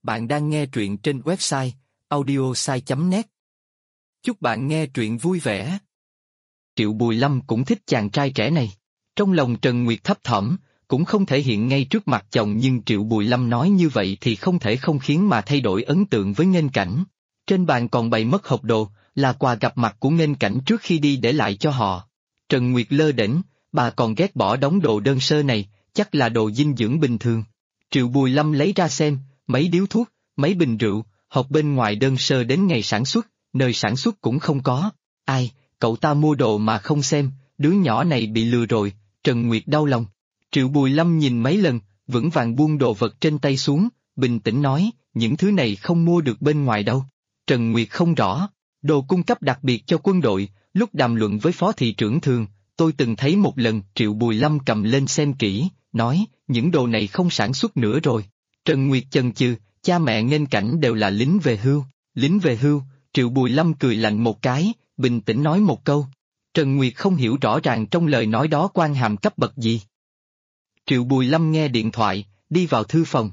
Bạn đang nghe truyện trên website audiosai.net. Chúc bạn nghe truyện vui vẻ. Triệu Bùi Lâm cũng thích chàng trai trẻ này. Trong lòng Trần Nguyệt thấp thỏm, cũng không thể hiện ngay trước mặt chồng, nhưng Triệu Bùi Lâm nói như vậy thì không thể không khiến mà thay đổi ấn tượng với Nghênh Cảnh. Trên bàn còn bày mất hộp đồ, là quà gặp mặt của Nghênh Cảnh trước khi đi để lại cho họ. Trần Nguyệt lơ đễnh, bà còn ghét bỏ đống đồ đơn sơ này, chắc là đồ dinh dưỡng bình thường. Triệu Bùi Lâm lấy ra xem, mấy điếu thuốc, mấy bình rượu, hộp bên ngoài đơn sơ đến ngày sản xuất, nơi sản xuất cũng không có. Ai, cậu ta mua đồ mà không xem, đứa nhỏ này bị lừa rồi, Trần Nguyệt đau lòng. Triệu Bùi Lâm nhìn mấy lần, vững vàng buông đồ vật trên tay xuống, bình tĩnh nói, những thứ này không mua được bên ngoài đâu. Trần Nguyệt không rõ, đồ cung cấp đặc biệt cho quân đội, lúc đàm luận với phó thị trưởng Thường, tôi từng thấy một lần. Triệu Bùi Lâm cầm lên xem kỹ, nói, những đồ này không sản xuất nữa rồi. Trần Nguyệt chần chừ, cha mẹ Nghênh Cảnh đều là lính về hưu. Lính về hưu? Triệu Bùi Lâm cười lạnh một cái, bình tĩnh nói một câu. Trần Nguyệt không hiểu rõ ràng trong lời nói đó quan hàm cấp bậc gì. Triệu Bùi Lâm nghe điện thoại, đi vào thư phòng.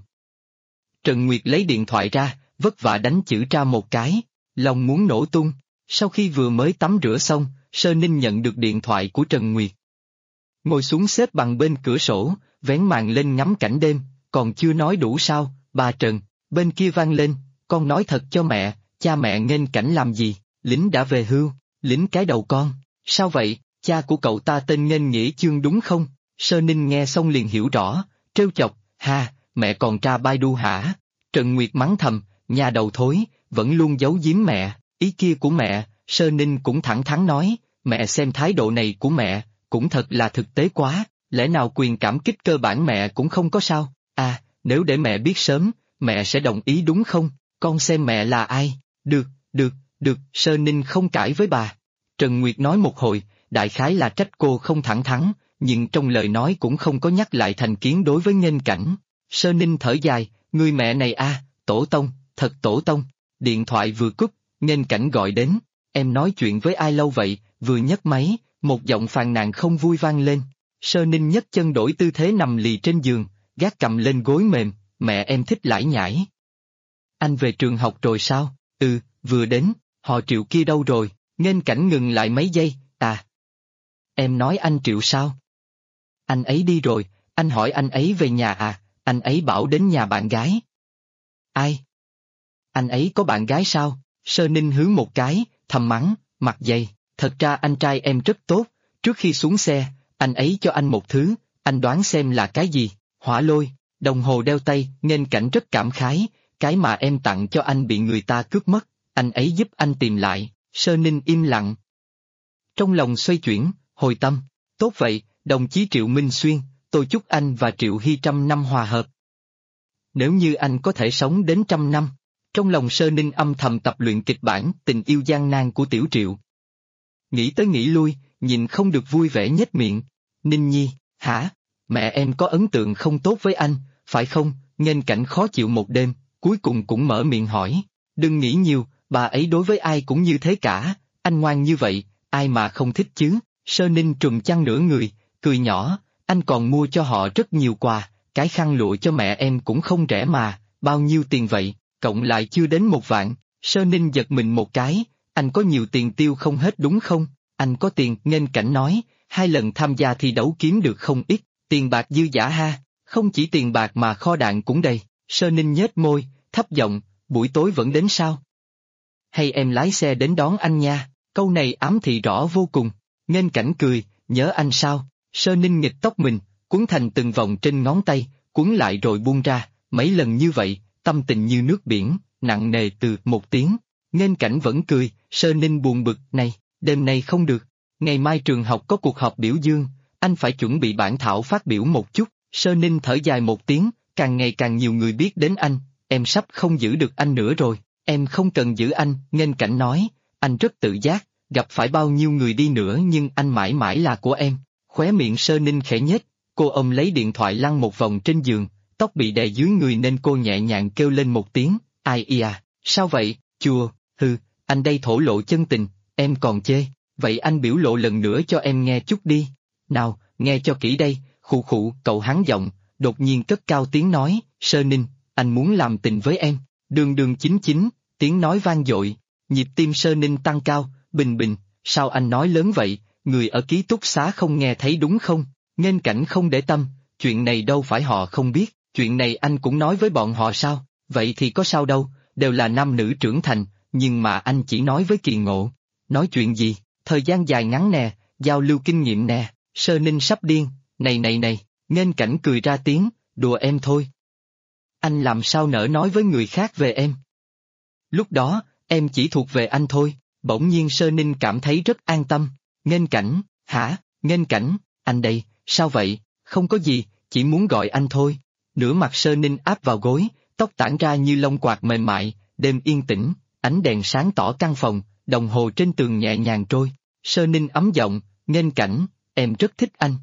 Trần Nguyệt lấy điện thoại ra, vất vả đánh chữ ra một cái, lòng muốn nổ tung. Sau khi vừa mới tắm rửa xong, Sơ Ninh nhận được điện thoại của Trần Nguyệt. Ngồi xuống xếp bằng bên cửa sổ, vén màn lên ngắm cảnh đêm, còn chưa nói đủ sao, bà Trần, bên kia vang lên, con nói thật cho mẹ, cha mẹ Nghênh Cảnh làm gì, lính đã về hưu, lính cái đầu con, sao vậy, cha của cậu ta tên Nghênh Nghĩa Chương đúng không? Sơ Ninh nghe xong liền hiểu rõ, trêu chọc, ha, mẹ còn tra Baidu hả? Trần Nguyệt mắng thầm, nhà đầu thối, vẫn luôn giấu giếm mẹ, ý kia của mẹ. Sơ Ninh cũng thẳng thắn nói, mẹ xem thái độ này của mẹ, cũng thật là thực tế quá, lẽ nào quyền cảm kích cơ bản mẹ cũng không có sao? À, nếu để mẹ biết sớm, mẹ sẽ đồng ý đúng không? Con xem mẹ là ai? Được, Sơ Ninh không cãi với bà. Trần Nguyệt nói một hồi, đại khái là trách cô không thẳng thắn, nhưng trong lời nói cũng không có nhắc lại thành kiến đối với Nghênh Cảnh. Sơ Ninh thở dài, người mẹ này a, tổ tông, thật tổ tông. Điện thoại vừa cúp, Nghênh Cảnh gọi đến, em nói chuyện với ai lâu vậy? Vừa nhấc máy, một giọng phàn nàn không vui vang lên. Sơ Ninh nhấc chân đổi tư thế nằm lì trên giường, gác cầm lên gối mềm, mẹ em thích lải nhải. Anh về trường học rồi sao? Ừ, vừa đến, họ Triệu kia đâu rồi? Nghênh Cảnh ngừng lại mấy giây, à. Em nói anh Triệu sao? Anh ấy đi rồi, anh hỏi anh ấy về nhà à, anh ấy bảo đến nhà bạn gái. Ai? Anh ấy có bạn gái sao? Sơ Ninh hứ một cái, thầm mắng, mặt dày, thật ra anh trai em rất tốt, trước khi xuống xe, anh ấy cho anh một thứ, anh đoán xem là cái gì? Hỏa lôi, đồng hồ đeo tay. Nghênh Cảnh rất cảm khái, cái mà em tặng cho anh bị người ta cướp mất, anh ấy giúp anh tìm lại. Sơ Ninh im lặng. Trong lòng xoay chuyển, hồi tâm, tốt vậy, đồng chí Triệu Minh Xuyên, tôi chúc anh và Triệu Hy 100 năm hòa hợp. Nếu như anh có thể sống đến 100 năm. Trong lòng Sơ Ninh âm thầm tập luyện kịch bản tình yêu gian nan của Tiểu Triệu. Nghĩ tới nghĩ lui, nhìn không được vui vẻ nhếch miệng. Ninh Nhi, hả? Mẹ em có ấn tượng không tốt với anh, phải không? Nghênh Cảnh khó chịu một đêm, cuối cùng cũng mở miệng hỏi. Đừng nghĩ nhiều, bà ấy đối với ai cũng như thế cả, anh ngoan như vậy, ai mà không thích chứ? Sơ Ninh trùm chăn nửa người, cười nhỏ, anh còn mua cho họ rất nhiều quà, cái khăn lụa cho mẹ em cũng không rẻ mà, bao nhiêu tiền vậy? Cộng lại chưa đến 1 vạn. Sơ Ninh giật mình một cái, anh có nhiều tiền tiêu không hết đúng không? Anh có tiền. Nghênh Cảnh nói, 2 lần tham gia thi đấu kiếm được không ít, tiền bạc dư dả ha, không chỉ tiền bạc mà kho đạn cũng đầy. Sơ Ninh nhếch môi, thấp giọng, buổi tối vẫn đến sao? Hay em lái xe đến đón anh nha? Câu này ám thị rõ vô cùng. Nghênh Cảnh cười, nhớ anh sao? Sơ Ninh nghịch tóc mình, quấn thành từng vòng trên ngón tay, quấn lại rồi buông ra, mấy lần như vậy. Tâm tình như nước biển, nặng nề từ một tiếng. Nghênh Cảnh vẫn cười. Sơ Ninh buồn bực, này, đêm nay không được, ngày mai trường học có cuộc họp biểu dương, anh phải chuẩn bị bản thảo phát biểu một chút. Sơ Ninh thở dài một tiếng, càng ngày càng nhiều người biết đến anh, em sắp không giữ được anh nữa rồi, em không cần giữ anh. Nghênh Cảnh nói, anh rất tự giác, gặp phải bao nhiêu người đi nữa nhưng anh mãi mãi là của em. Khóe miệng Sơ Ninh khẽ nhếch, cô ôm lấy điện thoại lăn một vòng trên giường. Tóc bị đè dưới người nên cô nhẹ nhàng kêu lên một tiếng, ai à, sao vậy, chùa, hừ, anh đây thổ lộ chân tình, em còn chê, vậy anh biểu lộ lần nữa cho em nghe chút đi, nào, nghe cho kỹ đây. Khụ khụ, cậu hắn giọng, đột nhiên cất cao tiếng nói, Sơ Ninh, anh muốn làm tình với em. Đường đường chính chính, tiếng nói vang dội, nhịp tim Sơ Ninh tăng cao, bình bình, sao anh nói lớn vậy, người ở ký túc xá không nghe thấy đúng không? Nghênh Cảnh không để tâm, chuyện này đâu phải họ không biết, chuyện này anh cũng nói với bọn họ sao, vậy thì có sao đâu, đều là nam nữ trưởng thành, nhưng mà anh chỉ nói với Kỳ Ngộ. Nói chuyện gì, thời gian dài ngắn nè, giao lưu kinh nghiệm nè, Sơ Ninh sắp điên, này, Nghênh Cảnh cười ra tiếng, đùa em thôi. Anh làm sao nỡ nói với người khác về em? Lúc đó, em chỉ thuộc về anh thôi, bỗng nhiên Sơ Ninh cảm thấy rất an tâm. Nghênh Cảnh, hả, Nghênh Cảnh, anh đây, sao vậy, không có gì, chỉ muốn gọi anh thôi. Nửa mặt Sơ Ninh áp vào gối, tóc tản ra như lông quạt mềm mại, đêm yên tĩnh, ánh đèn sáng tỏ căn phòng, đồng hồ trên tường nhẹ nhàng trôi. Sơ Ninh ấm giọng, Nghênh Cảnh, em rất thích anh.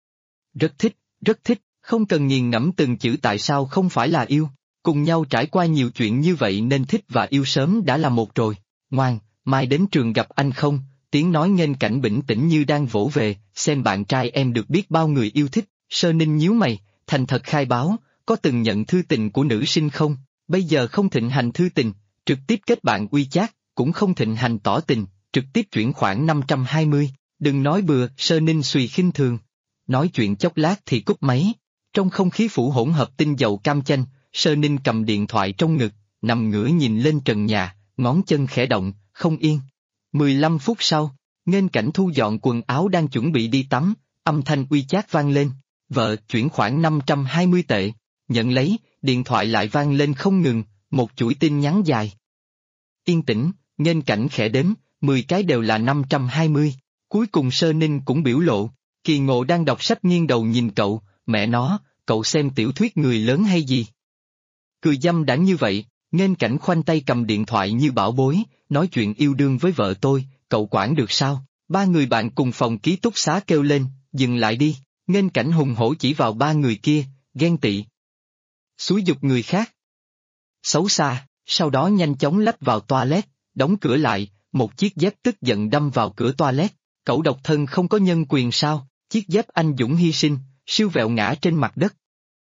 Rất thích, không cần nghiền ngẫm từng chữ tại sao không phải là yêu. Cùng nhau trải qua nhiều chuyện như vậy nên thích và yêu sớm đã là một rồi. Ngoan, mai đến trường gặp anh không? Tiếng nói Nghênh Cảnh bình tĩnh như đang vỗ về, xem bạn trai em được biết bao người yêu thích. Sơ Ninh nhíu mày, thành thật khai báo, có từng nhận thư tình của nữ sinh không? Bây giờ không thịnh hành thư tình, trực tiếp kết bạn WeChat, cũng không thịnh hành tỏ tình, trực tiếp chuyển khoản 520. Đừng nói bừa, Sơ Ninh suy khinh thường. Nói chuyện chốc lát thì cúp máy. Trong không khí phủ hỗn hợp tinh dầu cam chanh, Sơ Ninh cầm điện thoại trong ngực, nằm ngửa nhìn lên trần nhà, ngón chân khẽ động, không yên. 15 phút sau, Nghênh Cảnh thu dọn quần áo đang chuẩn bị đi tắm, âm thanh WeChat vang lên. Vợ, chuyển khoản 520 tệ. Nhận lấy, điện thoại lại vang lên không ngừng, một chuỗi tin nhắn dài. Yên tĩnh, Nghênh Cảnh khẽ đếm, 10 cái đều là 520. Cuối cùng Sơ Ninh cũng biểu lộ. Kỳ Ngộ đang đọc sách nghiêng đầu nhìn cậu, mẹ nó, cậu xem tiểu thuyết người lớn hay gì? Cười dâm đãng như vậy, Nghênh Cảnh khoanh tay cầm điện thoại như bảo bối, nói chuyện yêu đương với vợ tôi, cậu quản được sao? Ba người bạn cùng phòng ký túc xá kêu lên, dừng lại đi, Nghênh Cảnh hùng hổ chỉ vào ba người kia, ghen tị. Xúi giục người khác. Xấu xa, sau đó nhanh chóng lách vào toilet, đóng cửa lại, một chiếc dép tức giận đâm vào cửa toilet. Cậu độc thân không có nhân quyền sao? Chiếc dép anh dũng hy sinh, siêu vẹo ngã trên mặt đất.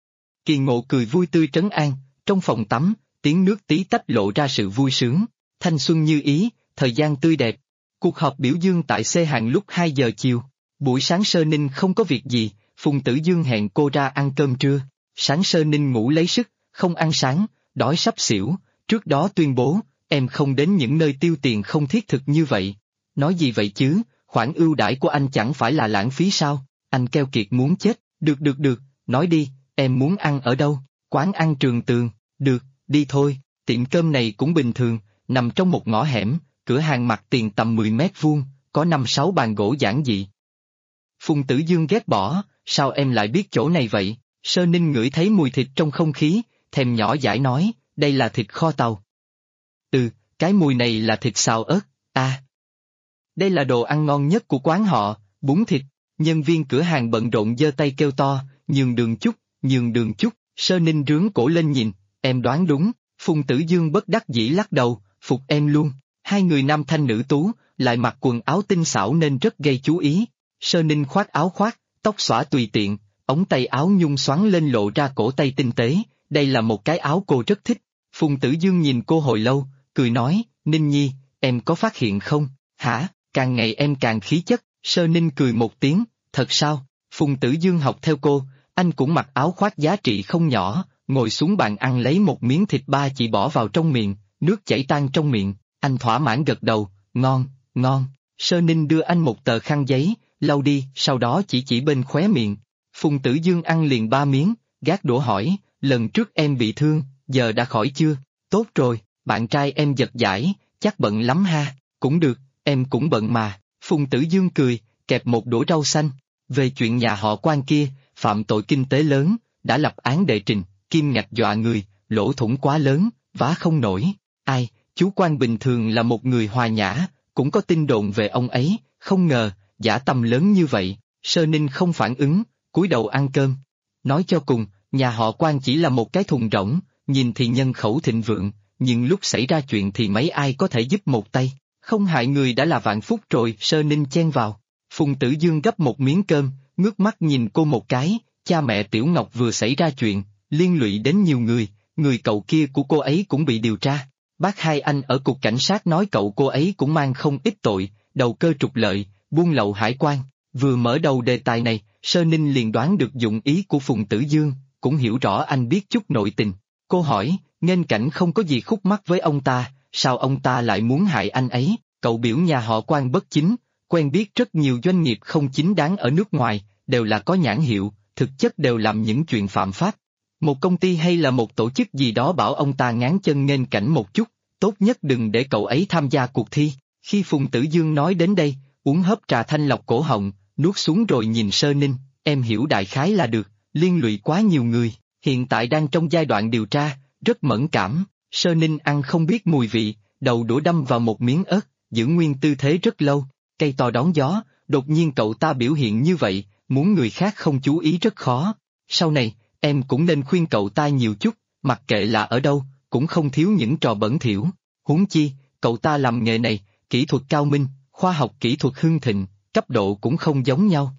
Kỳ Ngộ cười vui tươi trấn an, trong phòng tắm, tiếng nước tí tách lộ ra sự vui sướng, thanh xuân như ý, thời gian tươi đẹp. Cuộc họp biểu dương tại C Hàn lúc 2 giờ chiều. Buổi sáng Sơ Ninh không có việc gì, Phùng Tử Dương hẹn cô ra ăn cơm trưa. Sáng Sơ Ninh ngủ lấy sức, không ăn sáng, đói sắp xỉu, trước đó tuyên bố, em không đến những nơi tiêu tiền không thiết thực như vậy. Nói gì vậy chứ? Khoản ưu đãi của anh chẳng phải là lãng phí sao? Anh keo kiệt muốn chết. Được, nói đi, em muốn ăn ở đâu? Quán ăn Trường Tường, được, đi thôi. Tiệm cơm này cũng bình thường, nằm trong một ngõ hẻm, cửa hàng mặt tiền tầm 10 mét vuông, có 5-6 bàn gỗ giản dị. Phùng Tử Dương ghét bỏ, sao em lại biết chỗ này vậy? Sơ Ninh ngửi thấy mùi thịt trong không khí, thèm nhỏ dãi nói, đây là thịt kho tàu. Cái mùi này là thịt xào ớt, Đây là đồ ăn ngon nhất của quán họ, bún thịt. Nhân viên cửa hàng bận rộn giơ tay kêu to, nhường đường chút, Sơ Ninh rướn cổ lên nhìn, em đoán đúng, Phùng Tử Dương bất đắc dĩ lắc đầu, phục em luôn. Hai người nam thanh nữ tú, lại mặc quần áo tinh xảo nên rất gây chú ý. Sơ Ninh khoác áo khoác, tóc xõa tùy tiện, ống tay áo nhung xoắn lên lộ ra cổ tay tinh tế, đây là một cái áo cô rất thích. Phùng Tử Dương nhìn cô hồi lâu, cười nói, Ninh Nhi, em có phát hiện không? Hả, càng ngày em càng khí chất. Sơ Ninh cười một tiếng, thật sao? Phùng Tử Dương học theo cô, anh cũng mặc áo khoác giá trị không nhỏ, ngồi xuống bàn ăn lấy một miếng thịt ba chỉ bỏ vào trong miệng, nước chảy tan trong miệng, anh thỏa mãn gật đầu, ngon. Sơ Ninh đưa anh một tờ khăn giấy, lau đi, sau đó chỉ bên khóe miệng. Phùng Tử Dương ăn liền 3 miếng, gác đũa hỏi, lần trước em bị thương, giờ đã khỏi chưa? Tốt rồi, bạn trai em giật giải, chắc bận lắm ha, cũng được, em cũng bận mà. Phùng Tử Dương cười, kẹp một đũa rau xanh. Về chuyện nhà họ Quan kia, phạm tội kinh tế lớn, đã lập án đệ trình, kim ngạch dọa người, lỗ thủng quá lớn, vá không nổi. Ai, chú Quan bình thường là một người hòa nhã, cũng có tin đồn về ông ấy, không ngờ, dã tâm lớn như vậy. Sơ Ninh không phản ứng, cúi đầu ăn cơm. Nói cho cùng, nhà họ Quan chỉ là một cái thùng rỗng, nhìn thì nhân khẩu thịnh vượng, nhưng lúc xảy ra chuyện thì mấy ai có thể giúp một tay. Không hại người đã là vạn phúc rồi. Sơ Ninh chen vào. Phùng Tử Dương gấp một miếng cơm, ngước mắt nhìn cô một cái, cha mẹ Tiểu Ngọc vừa xảy ra chuyện, liên lụy đến nhiều người, người cậu kia của cô ấy cũng bị điều tra. Bác hai anh ở cục cảnh sát nói cậu cô ấy cũng mang không ít tội, đầu cơ trục lợi, buôn lậu hải quan. Vừa mở đầu đề tài này, Sơ Ninh liền đoán được dụng ý của Phùng Tử Dương, cũng hiểu rõ anh biết chút nội tình. Cô hỏi, Nghênh Cảnh không có gì khúc mắc với ông ta, sao ông ta lại muốn hại anh ấy? Cậu biểu nhà họ Quan bất chính, quen biết rất nhiều doanh nghiệp không chính đáng ở nước ngoài, đều là có nhãn hiệu, thực chất đều làm những chuyện phạm pháp. Một công ty hay là một tổ chức gì đó bảo ông ta ngáng chân Nghênh Cảnh một chút, tốt nhất đừng để cậu ấy tham gia cuộc thi. Khi Phùng Tử Dương nói đến đây, uống hớp trà thanh lọc cổ họng, nuốt xuống rồi nhìn Sơ Ninh, em hiểu đại khái là được, liên lụy quá nhiều người, hiện tại đang trong giai đoạn điều tra, rất mẫn cảm. Sơ Ninh ăn không biết mùi vị, đầu đũa đâm vào một miếng ớt, giữ nguyên tư thế rất lâu, cây to đón gió, đột nhiên cậu ta biểu hiện như vậy, muốn người khác không chú ý rất khó. Sau này, em cũng nên khuyên cậu ta nhiều chút, mặc kệ là ở đâu, cũng không thiếu những trò bẩn thỉu. Huống chi, cậu ta làm nghề này, kỹ thuật cao minh, khoa học kỹ thuật hưng thịnh, cấp độ cũng không giống nhau.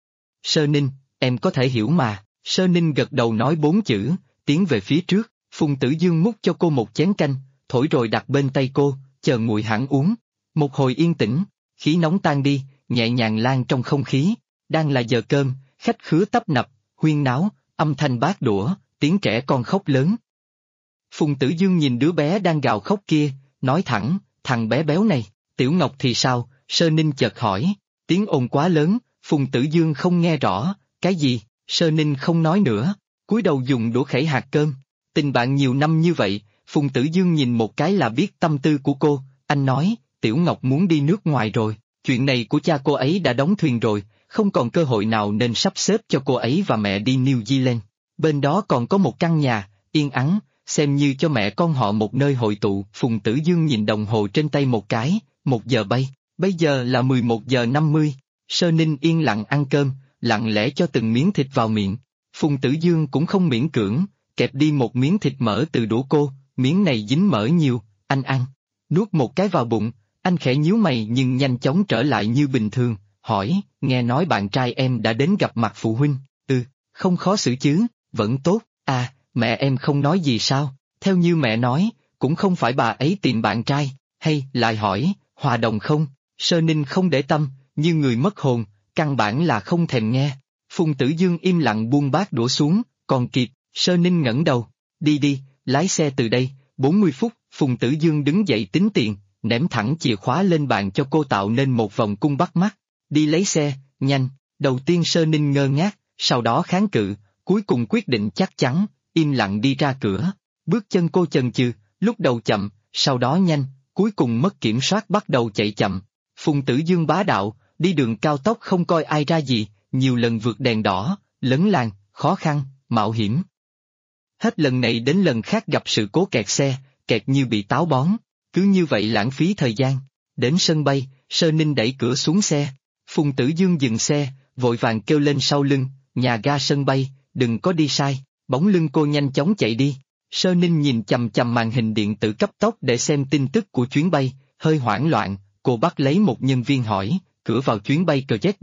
Sơ Ninh, em có thể hiểu mà. Sơ Ninh gật đầu nói 4 chữ, tiến về phía trước. Phùng Tử Dương múc cho cô một chén canh, thổi rồi đặt bên tay cô, chờ nguội hẳn uống. Một hồi yên tĩnh, khí nóng tan đi, nhẹ nhàng lan trong không khí. Đang là giờ cơm, khách khứa tấp nập, huyên náo, âm thanh bát đũa, tiếng trẻ con khóc lớn. Phùng Tử Dương nhìn đứa bé đang gào khóc kia, nói thẳng, thằng bé béo này, Tiểu Ngọc thì sao? Sơ Ninh chợt hỏi, tiếng ồn quá lớn, Phùng Tử Dương không nghe rõ, cái gì? Sơ Ninh không nói nữa, cúi đầu dùng đũa khẩy hạt cơm. Tình bạn nhiều năm như vậy, Phùng Tử Dương nhìn một cái là biết tâm tư của cô, anh nói, Tiểu Ngọc muốn đi nước ngoài rồi, chuyện này của cha cô ấy đã đóng thuyền rồi, không còn cơ hội nào nên sắp xếp cho cô ấy và mẹ đi New Zealand. Bên đó còn có một căn nhà, yên ắng, xem như cho mẹ con họ một nơi hội tụ. Phùng Tử Dương nhìn đồng hồ trên tay một cái, 1 giờ bay, bây giờ là 11 giờ 50. Sơ Ninh yên lặng ăn cơm, lặng lẽ cho từng miếng thịt vào miệng. Phùng Tử Dương cũng không miễn cưỡng, kẹp đi một miếng thịt mỡ từ đũa cô, miếng này dính mỡ nhiều, anh ăn. Nuốt một cái vào bụng, anh khẽ nhíu mày nhưng nhanh chóng trở lại như bình thường, hỏi, nghe nói bạn trai em đã đến gặp mặt phụ huynh, không khó xử chứ, vẫn tốt, à, mẹ em không nói gì sao, theo như mẹ nói, cũng không phải bà ấy tìm bạn trai, hay, lại hỏi, hòa đồng không? Sơ Ninh không để tâm, như người mất hồn, căn bản là không thèm nghe. Phùng Tử Dương im lặng buông bát đũa xuống, còn kịp. Sơ Ninh ngẩng đầu, đi đi, lái xe từ đây, 40 phút. Phùng Tử Dương đứng dậy tính tiền, ném thẳng chìa khóa lên bàn cho cô tạo nên một vòng cung bắt mắt. Đi lấy xe, nhanh. Đầu tiên Sơ Ninh ngơ ngác, sau đó kháng cự, cuối cùng quyết định chắc chắn, im lặng đi ra cửa. Bước chân cô chần chừ, lúc đầu chậm, sau đó nhanh, cuối cùng mất kiểm soát bắt đầu chạy chậm. Phùng Tử Dương bá đạo, đi đường cao tốc không coi ai ra gì, nhiều lần vượt đèn đỏ, lấn làn, khó khăn, mạo hiểm. Hết lần này đến lần khác gặp sự cố kẹt xe, kẹt như bị táo bón, cứ như vậy lãng phí thời gian. Đến sân bay, Sơ Ninh đẩy cửa xuống xe. Phùng Tử Dương dừng xe, vội vàng kêu lên sau lưng, nhà ga sân bay, đừng có đi sai. Bóng lưng cô nhanh chóng chạy đi. Sơ Ninh nhìn chằm chằm màn hình điện tử cấp tốc để xem tin tức của chuyến bay, hơi hoảng loạn, cô bắt lấy một nhân viên hỏi, cửa vào chuyến bay Jet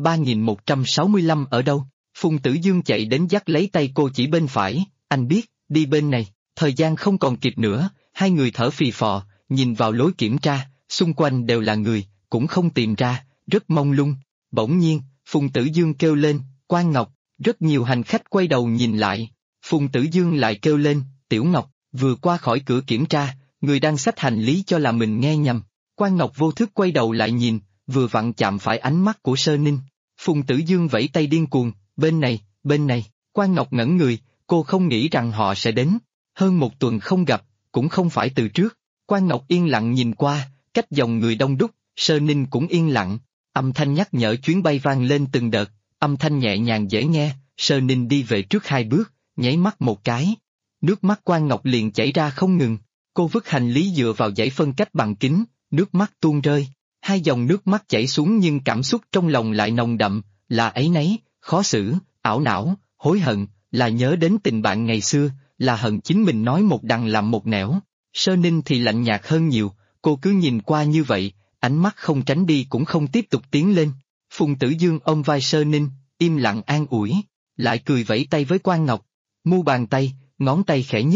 3165 ở đâu? Phùng Tử Dương chạy đến dắt lấy tay cô chỉ bên phải, anh biết, đi bên này, thời gian không còn kịp nữa, hai người thở phì phò, nhìn vào lối kiểm tra, xung quanh đều là người, cũng không tìm ra, rất mông lung. Bỗng nhiên, Phùng Tử Dương kêu lên, Quan Ngọc, rất nhiều hành khách quay đầu nhìn lại. Phùng Tử Dương lại kêu lên, Tiểu Ngọc, vừa qua khỏi cửa kiểm tra, người đang xách hành lý cho là mình nghe nhầm. Quan Ngọc vô thức quay đầu lại nhìn, vừa vặn chạm phải ánh mắt của Sơ Ninh. Phùng Tử Dương vẫy tay điên cuồng, bên này, bên này. Quan Ngọc ngẩn người, cô không nghĩ rằng họ sẽ đến. Hơn 1 tuần không gặp, cũng không phải từ trước. Quan Ngọc yên lặng nhìn qua, cách dòng người đông đúc, Sơ Ninh cũng yên lặng. Âm thanh nhắc nhở chuyến bay vang lên từng đợt, âm thanh nhẹ nhàng dễ nghe. Sơ Ninh đi về trước 2 bước, nháy mắt một cái. Nước mắt Quan Ngọc liền chảy ra không ngừng. Cô vứt hành lý dựa vào dãy phân cách bằng kính, nước mắt tuôn rơi. 2 dòng nước mắt chảy xuống nhưng cảm xúc trong lòng lại nồng đậm, là áy náy, khó xử, ảo não, hối hận, là nhớ đến tình bạn ngày xưa, là hận chính mình nói một đằng làm một nẻo. Sơ Ninh thì lạnh nhạt hơn nhiều, cô cứ nhìn qua như vậy, ánh mắt không tránh đi cũng không tiếp tục tiến lên. Phùng Tử Dương ôm vai Sơ Ninh, im lặng an ủi, lại cười vẫy tay với Quan Ngọc. Mu bàn tay, ngón tay khẽ nhích,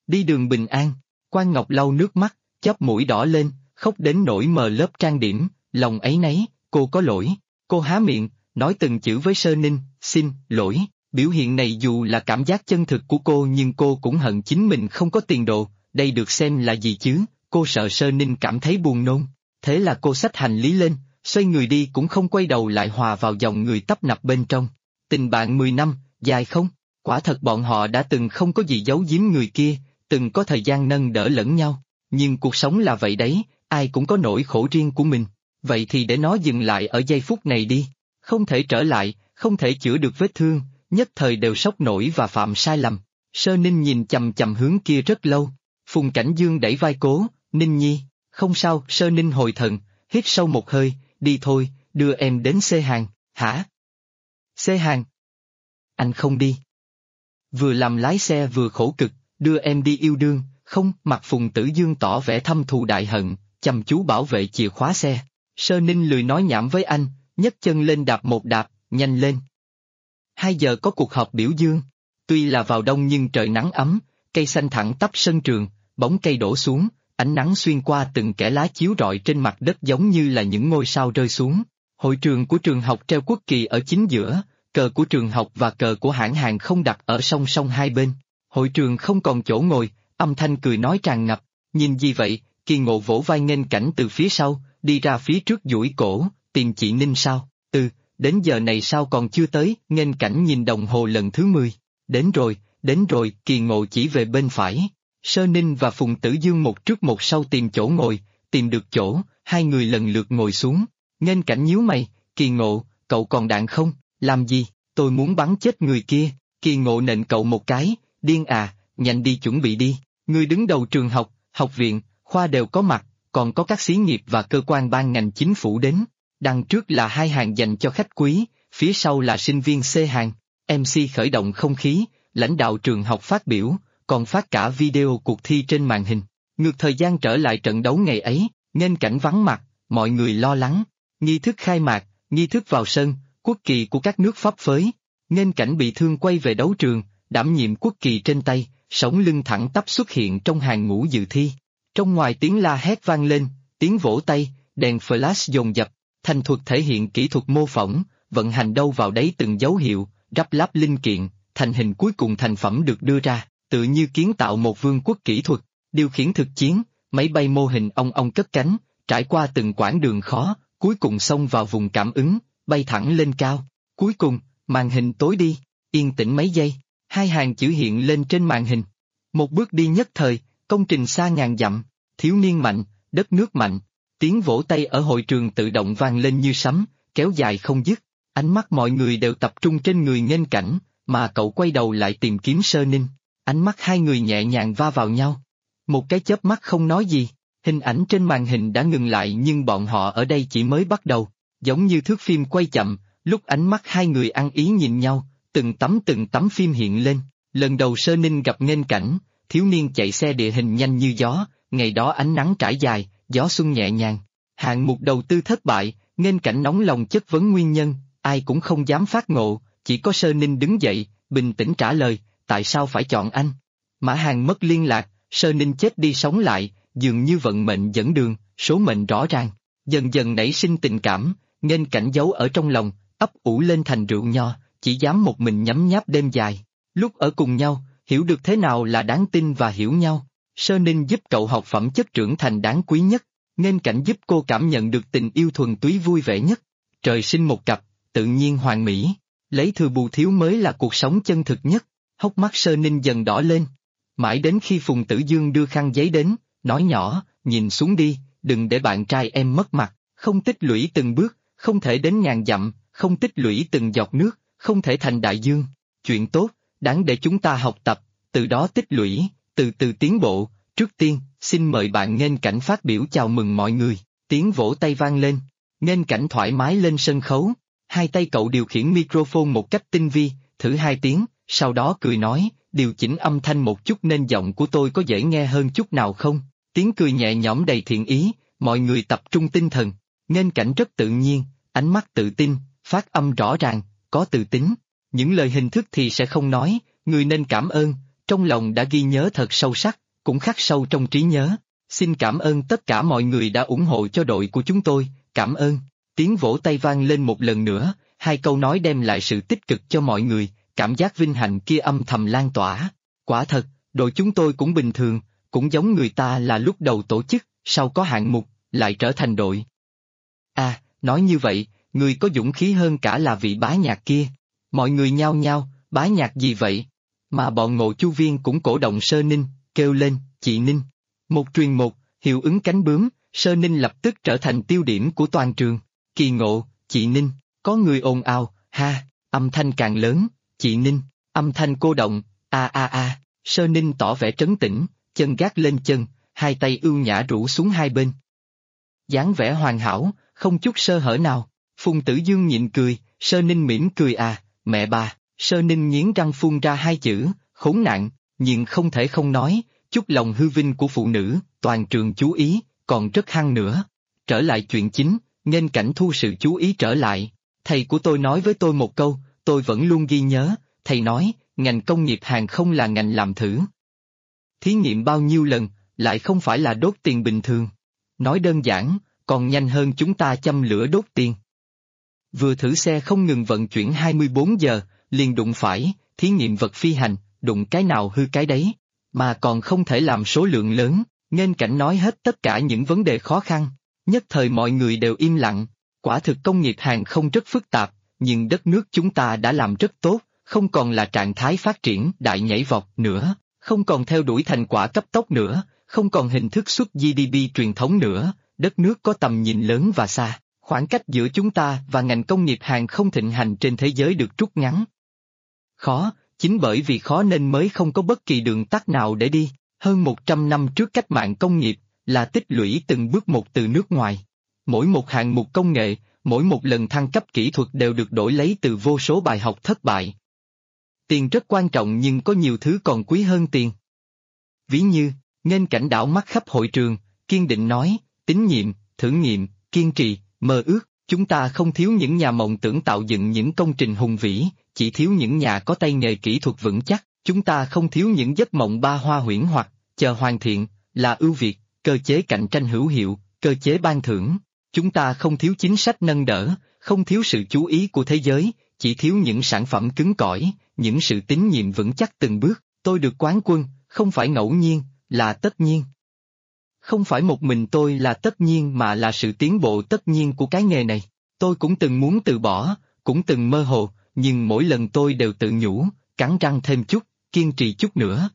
Đi đường bình an. Quan Ngọc lau nước mắt, chóp mũi đỏ lên, khóc đến nỗi mờ lớp trang điểm, lòng áy náy, cô có lỗi. Cô há miệng, nói từng chữ với Sơ Ninh, xin lỗi. Biểu hiện này dù là cảm giác chân thực của cô nhưng cô cũng hận chính mình không có tiền đồ, đây được xem là gì chứ, cô sợ Sơ Ninh cảm thấy buồn nôn. Thế là cô xách hành lý lên, xoay người đi cũng không quay đầu lại hòa vào dòng người tấp nập bên trong. Tình bạn 10 năm, dài không? Quả thật bọn họ đã từng không có gì giấu giếm người kia, từng có thời gian nâng đỡ lẫn nhau. Nhưng cuộc sống là vậy đấy, ai cũng có nỗi khổ riêng của mình. Vậy thì để nó dừng lại ở giây phút này đi. Không thể trở lại, không thể chữa được vết thương, nhất thời đều sốc nổi và phạm sai lầm. Sơ Ninh nhìn chằm chằm hướng kia rất lâu. Phùng Cảnh Dương đẩy vai Cố, Ninh Nhi, không sao. Sơ Ninh hồi thần, hít sâu một hơi, đi thôi, đưa em đến xê hàng. Hả? Xê hàng? Anh không đi. Vừa làm lái xe vừa khổ cực, đưa em đi yêu đương, không? Mặt Phùng Tử Dương tỏ vẻ thâm thù đại hận, chăm chú bảo vệ chìa khóa xe. Sơ Ninh lười nói nhảm với anh, nhấc chân lên đạp một đạp, nhanh lên. 2 giờ có cuộc họp biểu dương. Tuy là vào đông nhưng trời nắng ấm, cây xanh thẳng tắp sân trường, bóng cây đổ xuống, ánh nắng xuyên qua từng kẽ lá chiếu rọi trên mặt đất giống như là những ngôi sao rơi xuống. Hội trường của trường học treo quốc kỳ ở chính giữa, cờ của trường học và cờ của hãng hàng không đặt ở song song hai bên. Hội trường không còn chỗ ngồi, âm thanh cười nói tràn ngập. Nhìn gì vậy? Kỳ Ngộ vỗ vai nghênh cảnh từ phía sau, đi ra phía trước duỗi cổ, tìm chị Ninh sao? Đến giờ này sao còn chưa tới? Nghênh cảnh nhìn đồng hồ lần thứ 10. Đến rồi, Kỳ Ngộ chỉ về bên phải. Sơ Ninh và Phùng Tử Dương một trước một sau tìm chỗ ngồi, tìm được chỗ, hai người lần lượt ngồi xuống. Nghênh cảnh nhíu mày, Kỳ Ngộ, cậu còn đạn không? Làm gì? Tôi muốn bắn chết người kia. Kỳ Ngộ nện cậu một cái, điên à, nhanh đi chuẩn bị đi. Người đứng đầu trường học, học viện, khoa đều có mặt, còn có các xí nghiệp và cơ quan ban ngành chính phủ đến. Đằng trước là 2 hàng dành cho khách quý, phía sau là sinh viên C hàng. MC khởi động không khí, lãnh đạo trường học phát biểu, còn phát cả video cuộc thi trên màn hình. Ngược thời gian trở lại trận đấu ngày ấy, nghênh cảnh vắng mặt, mọi người lo lắng. Nghi thức khai mạc, nghi thức vào sân, quốc kỳ của các nước phấp phới. Nghênh cảnh bị thương quay về đấu trường, đảm nhiệm quốc kỳ trên tay, sống lưng thẳng tắp xuất hiện trong hàng ngũ dự thi. Trong ngoài tiếng la hét vang lên, tiếng vỗ tay, đèn flash dồn dập, thành thuật thể hiện kỹ thuật mô phỏng, vận hành đâu vào đấy từng dấu hiệu, rắp lắp linh kiện, thành hình cuối cùng thành phẩm được đưa ra, tự như kiến tạo một vương quốc kỹ thuật, điều khiển thực chiến, máy bay mô hình ong ong cất cánh, trải qua từng quãng đường khó, cuối cùng xông vào vùng cảm ứng, bay thẳng lên cao. Cuối cùng, màn hình tối đi, yên tĩnh mấy giây, 2 hàng chữ hiện lên trên màn hình. Một bước đi nhất thời, công trình xa ngàn dặm, thiếu niên mạnh, đất nước mạnh. Tiếng vỗ tay ở hội trường tự động vang lên như sấm, kéo dài không dứt. Ánh mắt mọi người đều tập trung trên người nghênh cảnh, mà cậu quay đầu lại tìm kiếm Sơ Ninh. Ánh mắt hai người nhẹ nhàng va vào nhau. Một cái chớp mắt không nói gì, hình ảnh trên màn hình đã ngừng lại nhưng bọn họ ở đây chỉ mới bắt đầu. Giống như thước phim quay chậm, lúc ánh mắt hai người ăn ý nhìn nhau, từng tấm phim hiện lên. Lần đầu Sơ Ninh gặp nghênh cảnh, thiếu niên chạy xe địa hình nhanh như gió, ngày đó ánh nắng trải dài, gió xuân nhẹ nhàng. Hạng mục đầu tư thất bại, nghênh cảnh nóng lòng chất vấn nguyên nhân, ai cũng không dám phát ngộ, chỉ có Sơ Ninh đứng dậy, bình tĩnh trả lời, tại sao phải chọn anh? Mã Hàng mất liên lạc, Sơ Ninh chết đi sống lại, dường như vận mệnh dẫn đường, số mệnh rõ ràng. Dần dần nảy sinh tình cảm, nghênh cảnh giấu ở trong lòng, ấp ủ lên thành rượu nho, chỉ dám một mình nhấm nháp đêm dài. Lúc ở cùng nhau, hiểu được thế nào là đáng tin và hiểu nhau. Sơ Ninh giúp cậu học phẩm chất trưởng thành đáng quý nhất, nghênh cảnh giúp cô cảm nhận được tình yêu thuần túy vui vẻ nhất. Trời sinh một cặp, tự nhiên hoàn mỹ, lấy thừa bù thiếu mới là cuộc sống chân thực nhất. Hốc mắt Sơ Ninh dần đỏ lên. Mãi đến khi Phùng Tử Dương đưa khăn giấy đến, nói nhỏ, nhìn xuống đi, đừng để bạn trai em mất mặt, không tích lũy từng bước, không thể đến ngàn dặm, không tích lũy từng giọt nước, không thể thành đại dương. Chuyện tốt, đáng để chúng ta học tập, từ đó tích lũy, từ từ tiến bộ. Trước tiên, xin mời bạn nghênh cảnh phát biểu chào mừng mọi người. Tiếng vỗ tay vang lên, nghênh cảnh thoải mái lên sân khấu. 2 tay cậu điều khiển microphone một cách tinh vi, thử 2 tiếng, sau đó cười nói, điều chỉnh âm thanh một chút nên giọng của tôi có dễ nghe hơn chút nào không? Tiếng cười nhẹ nhõm đầy thiện ý, mọi người tập trung tinh thần. Nghênh cảnh rất tự nhiên, ánh mắt tự tin, phát âm rõ ràng, có tự tính. Những lời hình thức thì sẽ không nói, người nên cảm ơn, trong lòng đã ghi nhớ thật sâu sắc. cũng khắc sâu trong trí nhớ. Xin cảm ơn tất cả mọi người đã ủng hộ cho đội của chúng tôi, cảm ơn. Tiếng vỗ tay vang lên một lần nữa, hai câu nói đem lại sự tích cực cho mọi người, cảm giác vinh hạnh kia âm thầm lan tỏa. Quả thật, đội chúng tôi cũng bình thường, cũng giống người ta là lúc đầu tổ chức, sau có hạng mục, lại trở thành đội. À, nói như vậy, người có dũng khí hơn cả là vị bá nhạc kia. Mọi người nhao nhao, bá nhạc gì vậy? Mà bọn Ngộ Chu Viên cũng cổ động Sơ Ninh, kêu lên, chị Ninh. Một truyền một, hiệu ứng cánh bướm, Sơ Ninh lập tức trở thành tiêu điểm của toàn trường. Kỳ ngộ, chị Ninh, có người ồn ào, ha, âm thanh càng lớn, chị Ninh, âm thanh cô động, a. Sơ Ninh tỏ vẻ trấn tĩnh, chân gác lên chân, hai tay ưu nhã rũ xuống hai bên. Dáng vẻ hoàn hảo, không chút sơ hở nào. Phùng Tử Dương nhịn cười, Sơ Ninh mỉm cười à, mẹ bà. Sơ Ninh nghiến răng phun ra hai chữ, khốn nạn, nhưng không thể không nói, chút lòng hư vinh của phụ nữ, toàn trường chú ý, còn rất hăng nữa. Trở lại chuyện chính, nghênh cảnh thu sự chú ý trở lại. Thầy của tôi nói với tôi một câu, tôi vẫn luôn ghi nhớ, thầy nói, ngành công nghiệp hàng không là ngành làm thử. Thí nghiệm bao nhiêu lần, lại không phải là đốt tiền bình thường. Nói đơn giản, còn nhanh hơn chúng ta châm lửa đốt tiền. Vừa thử xe không ngừng vận chuyển 24 giờ, liền đụng phải, thí nghiệm vật phi hành, đụng cái nào hư cái đấy, mà còn không thể làm số lượng lớn, nghênh cảnh nói hết tất cả những vấn đề khó khăn. Nhất thời mọi người đều im lặng, quả thực công nghiệp hàng không rất phức tạp, nhưng đất nước chúng ta đã làm rất tốt, không còn là trạng thái phát triển đại nhảy vọt nữa, không còn theo đuổi thành quả cấp tốc nữa, không còn hình thức xuất GDP truyền thống nữa, đất nước có tầm nhìn lớn và xa, khoảng cách giữa chúng ta và ngành công nghiệp hàng không thịnh hành trên thế giới được rút ngắn. Khó, chính bởi vì khó nên mới không có bất kỳ đường tắt nào để đi, hơn 100 năm trước cách mạng công nghiệp, là tích lũy từng bước một từ nước ngoài. Mỗi một hạng mục công nghệ, mỗi một lần thăng cấp kỹ thuật đều được đổi lấy từ vô số bài học thất bại. Tiền rất quan trọng nhưng có nhiều thứ còn quý hơn tiền. Ví như, nghênh cảnh đảo mắt khắp hội trường, kiên định nói, tín nhiệm, thử nghiệm, kiên trì, mơ ước, chúng ta không thiếu những nhà mộng tưởng tạo dựng những công trình hùng vĩ, chỉ thiếu những nhà có tay nghề kỹ thuật vững chắc, chúng ta không thiếu những giấc mộng ba hoa huyễn hoặc, chờ hoàn thiện, là ưu việt, cơ chế cạnh tranh hữu hiệu, cơ chế ban thưởng. Chúng ta không thiếu chính sách nâng đỡ, không thiếu sự chú ý của thế giới, chỉ thiếu những sản phẩm cứng cỏi, những sự tín nhiệm vững chắc từng bước. Tôi được quán quân, không phải ngẫu nhiên, là tất nhiên. Không phải một mình tôi là tất nhiên mà là sự tiến bộ tất nhiên của cái nghề này. Tôi cũng từng muốn từ bỏ, cũng từng mơ hồ, nhưng mỗi lần tôi đều tự nhủ, cắn răng thêm chút, kiên trì chút nữa.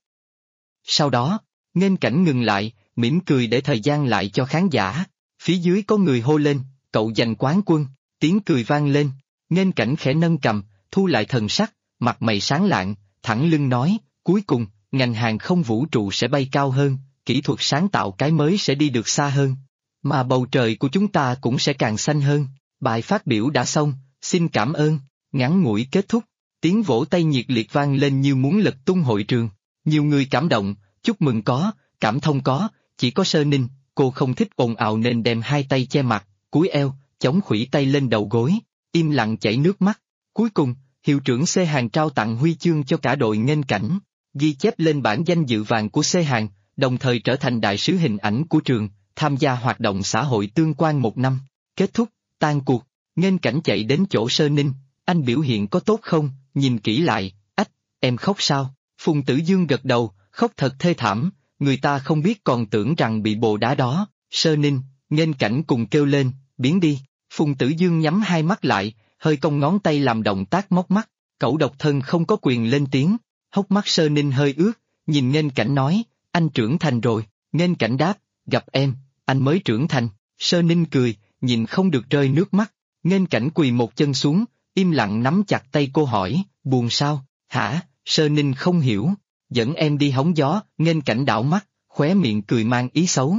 Sau đó, nghênh cảnh ngừng lại, mỉm cười để thời gian lại cho khán giả. Phía dưới có người hô lên, cậu giành quán quân, tiếng cười vang lên, nghênh cảnh khẽ nâng cầm, thu lại thần sắc, mặt mày sáng lạng, thẳng lưng nói, cuối cùng, ngành hàng không vũ trụ sẽ bay cao hơn, kỹ thuật sáng tạo cái mới sẽ đi được xa hơn, mà bầu trời của chúng ta cũng sẽ càng xanh hơn. Bài phát biểu đã xong, xin cảm ơn, ngắn ngủi kết thúc, tiếng vỗ tay nhiệt liệt vang lên như muốn lật tung hội trường, nhiều người cảm động, chúc mừng có, cảm thông có, chỉ có Sơ Ninh, cô không thích ồn ào nên đem hai tay che mặt, cúi eo, chống khuỷu tay lên đầu gối, im lặng chảy nước mắt. Cuối cùng, hiệu trưởng C Hàn trao tặng huy chương cho cả đội nghênh cảnh, ghi chép lên bảng danh dự vàng của C Hàn, đồng thời trở thành đại sứ hình ảnh của trường, tham gia hoạt động xã hội tương quan 1 năm. Kết thúc, tan cuộc, nghênh cảnh chạy đến chỗ Sơ Ninh, anh biểu hiện có tốt không, nhìn kỹ lại, ách, em khóc sao? Phùng Tử Dương gật đầu, khóc thật thê thảm, người ta không biết còn tưởng rằng bị bồ đá đó. Sơ Ninh, nghênh cảnh cùng kêu lên, biến đi. Phùng Tử Dương nhắm hai mắt lại, hơi cong ngón tay làm động tác móc mắt, cậu độc thân không có quyền lên tiếng. Hốc mắt Sơ Ninh hơi ướt, nhìn nghênh cảnh nói, anh trưởng thành rồi. Nghênh cảnh đáp, gặp em, anh mới trưởng thành. Sơ Ninh cười, nhìn không được rơi nước mắt. Nghênh cảnh quỳ một chân xuống, im lặng nắm chặt tay cô hỏi, buồn sao, hả? Sơ Ninh không hiểu, dẫn em đi hóng gió. Nghênh cảnh đảo mắt, khóe miệng cười mang ý xấu.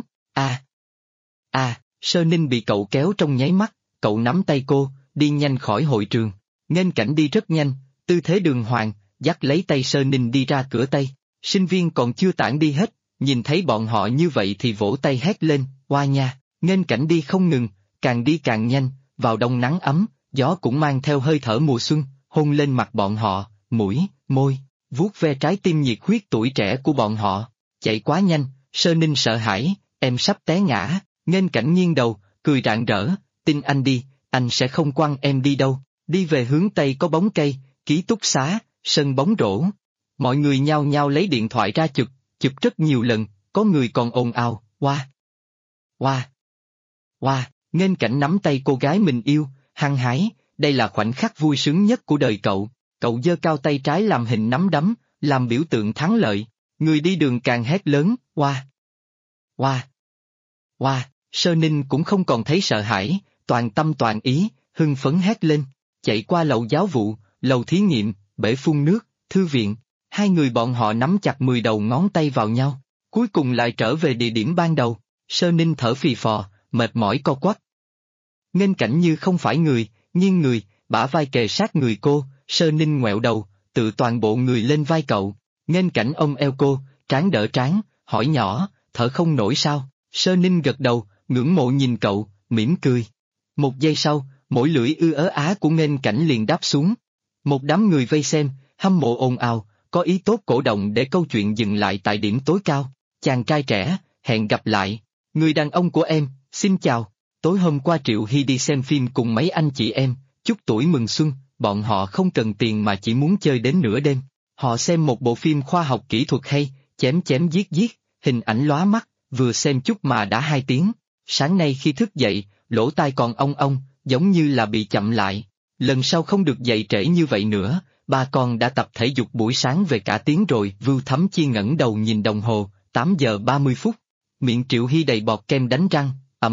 Sơ Ninh bị cậu kéo trong nháy mắt, cậu nắm tay cô, đi nhanh khỏi hội trường. Nghênh cảnh đi rất nhanh, tư thế đường hoàng, dắt lấy tay Sơ Ninh đi ra cửa Tây. Sinh viên còn chưa tản đi hết, nhìn thấy bọn họ như vậy thì vỗ tay hét lên, oa nha. Nghênh cảnh đi không ngừng, càng đi càng nhanh, vào đông nắng ấm, gió cũng mang theo hơi thở mùa xuân, hôn lên mặt bọn họ, mũi, môi, vuốt ve trái tim nhiệt huyết tuổi trẻ của bọn họ. chạy quá nhanh, Sơ Ninh sợ hãi, em sắp té ngã, Nghênh Cảnh nghiêng đầu, cười rạng rỡ, tin anh đi, anh sẽ không quăng em đi đâu, đi về hướng Tây có bóng cây, ký túc xá, sân bóng rổ. Mọi người nhao nhao lấy điện thoại ra chụp rất nhiều lần, có người còn ồn ào, wow, wow, wow, Nghênh Cảnh nắm tay cô gái mình yêu, hăng hái, đây là khoảnh khắc vui sướng nhất của đời cậu giơ cao tay trái làm hình nắm đấm, làm biểu tượng thắng lợi, người đi đường càng hét lớn, wow, wow, wow, Sơ Ninh cũng không còn thấy sợ hãi, toàn tâm toàn ý, hưng phấn hét lên, chạy qua lầu giáo vụ, lầu thí nghiệm, bể phun nước, thư viện, hai người bọn họ nắm chặt 10 đầu ngón tay vào nhau, cuối cùng lại trở về địa điểm ban đầu, Sơ Ninh thở phì phò, mệt mỏi co quắp. Nghênh Cảnh như không phải người, nghiêng người, bả vai kề sát người cô, Sơ Ninh ngoẹo đầu, tự toàn bộ người lên vai cậu, Nghênh Cảnh ôm eo cô, trán đỡ trán, hỏi nhỏ, thở không nổi sao, Sơ Ninh gật đầu, ngưỡng mộ nhìn cậu, mỉm cười. Một giây sau, mỗi lưỡi ư ớ á của Nghênh Cảnh liền đáp xuống. Một đám người vây xem, hâm mộ ồn ào, có ý tốt cổ động để câu chuyện dừng lại tại điểm tối cao. Chàng trai trẻ, hẹn gặp lại. Người đàn ông của em, xin chào. Tối hôm qua Triệu Hy đi xem phim cùng mấy anh chị em, chúc tuổi mừng xuân, bọn họ không cần tiền mà chỉ muốn chơi đến nửa đêm. Họ xem một bộ phim khoa học kỹ thuật hay, chém chém giết giết, hình ảnh lóa mắt, vừa xem chút mà đã 2 tiếng. Sáng nay khi thức dậy, lỗ tai còn ong ong, giống như là bị chậm lại. Lần sau không được dậy trễ như vậy nữa, ba con đã tập thể dục buổi sáng về cả tiếng rồi. Vưu Thấm Chi ngẩng đầu nhìn đồng hồ, 8 giờ 30 phút. Miệng Triệu Hy đầy bọt kem đánh răng,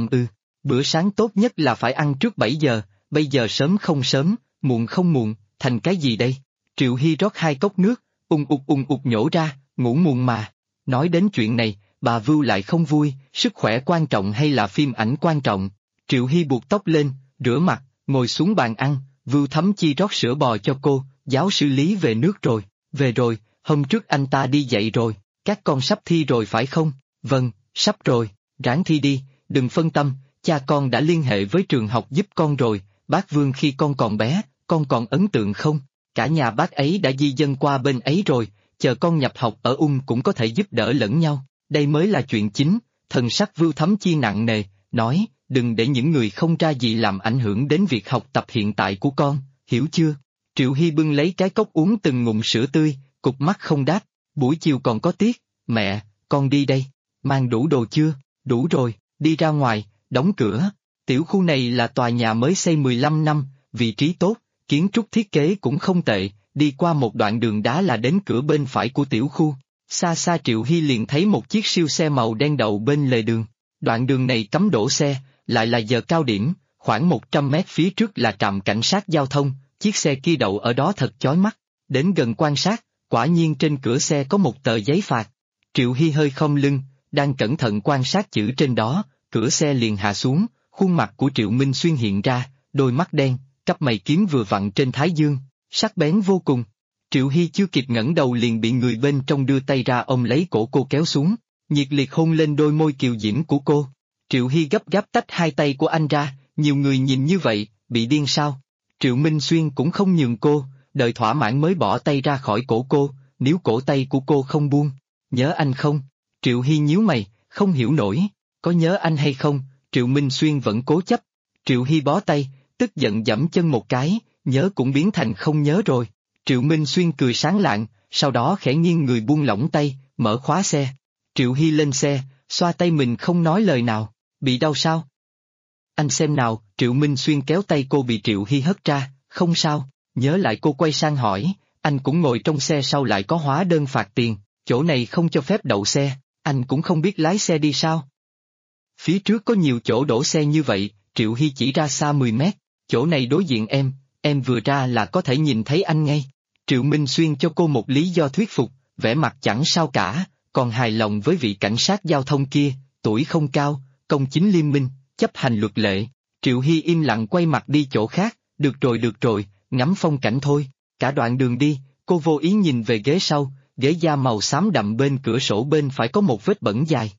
bữa sáng tốt nhất là phải ăn trước 7 giờ, bây giờ sớm không sớm, muộn không muộn, thành cái gì đây? Triệu Hy rót 2 cốc nước, ung ục nhổ ra, ngủ muộn mà. Nói đến chuyện này, bà Vưu lại không vui, sức khỏe quan trọng hay là phim ảnh quan trọng? Triệu Hy buộc tóc lên, rửa mặt, ngồi xuống bàn ăn, Vưu Thấm Chi rót sữa bò cho cô, giáo sư Lý về nước rồi, về rồi, hôm trước anh ta đi dạy rồi, các con sắp thi rồi phải không? Vâng, sắp rồi, ráng thi đi, đừng phân tâm, cha con đã liên hệ với trường học giúp con rồi, bác Vương khi con còn bé, con còn ấn tượng không? Cả nhà bác ấy đã di dân qua bên ấy rồi, chờ con nhập học ở cũng có thể giúp đỡ lẫn nhau, đây mới là chuyện chính. Thần sắc Vưu Thấm Chi nặng nề, nói, đừng để những người không ra gì làm ảnh hưởng đến việc học tập hiện tại của con, hiểu chưa? Triệu Hy bưng lấy cái cốc uống từng ngụm sữa tươi, cụp mắt không đáp, buổi chiều còn có tiết, mẹ, con đi đây, mang đủ đồ chưa? Đủ rồi, đi ra ngoài, đóng cửa. Tiểu khu này là tòa nhà mới xây 15 năm, vị trí tốt, kiến trúc thiết kế cũng không tệ, đi qua một đoạn đường đá là đến cửa bên phải của tiểu khu. Xa xa Triệu Hy liền thấy một chiếc siêu xe màu đen đậu bên lề đường. Đoạn đường này cấm đổ xe, lại là giờ cao điểm, khoảng 100 mét phía trước là trạm cảnh sát giao thông, chiếc xe kia đậu ở đó thật chói mắt. Đến gần quan sát, quả nhiên trên cửa xe có một tờ giấy phạt. Triệu Hy hơi khom lưng, đang cẩn thận quan sát chữ trên đó, cửa xe liền hạ xuống, khuôn mặt của Triệu Minh Xuyên hiện ra, đôi mắt đen, cặp mày kiếm vừa vặn trên thái dương, sắc bén vô cùng. Triệu Hy chưa kịp ngẩng đầu liền bị người bên trong đưa tay ra ôm lấy cổ cô kéo xuống, nhiệt liệt hôn lên đôi môi kiều diễm của cô. Triệu Hy gấp gáp tách 2 tay của anh ra, nhiều người nhìn như vậy, bị điên sao? Triệu Minh Xuyên cũng không nhường cô, đợi thỏa mãn mới bỏ tay ra khỏi cổ cô, níu cổ tay của cô không buông. Nhớ anh không? Triệu Hy nhíu mày, không hiểu nổi, có nhớ anh hay không? Triệu Minh Xuyên vẫn cố chấp. Triệu Hy bó tay, tức giận giẫm chân một cái, nhớ cũng biến thành không nhớ rồi. Triệu Minh Xuyên cười sáng lạng, sau đó khẽ nghiêng người buông lỏng tay, mở khóa xe. Triệu Hy lên xe, xoa tay mình không nói lời nào, bị đau sao? Anh xem nào, Triệu Minh Xuyên kéo tay cô bị Triệu Hy hất ra, không sao, nhớ lại cô quay sang hỏi, anh cũng ngồi trong xe sau lại có hóa đơn phạt tiền, chỗ này không cho phép đậu xe, anh cũng không biết lái xe đi sao? Phía trước có nhiều chỗ đổ xe như vậy, Triệu Hy chỉ ra xa 10 mét, chỗ này đối diện em vừa ra là có thể nhìn thấy anh ngay. Triệu Minh Xuyên cho cô một lý do thuyết phục, vẻ mặt chẳng sao cả, còn hài lòng với vị cảnh sát giao thông kia, tuổi không cao, công chính liêm minh, chấp hành luật lệ. Triệu Hy im lặng quay mặt đi chỗ khác, được rồi, ngắm phong cảnh thôi. Cả đoạn đường đi, cô vô ý nhìn về ghế sau, ghế da màu xám đậm bên cửa sổ bên phải có một vết bẩn dài.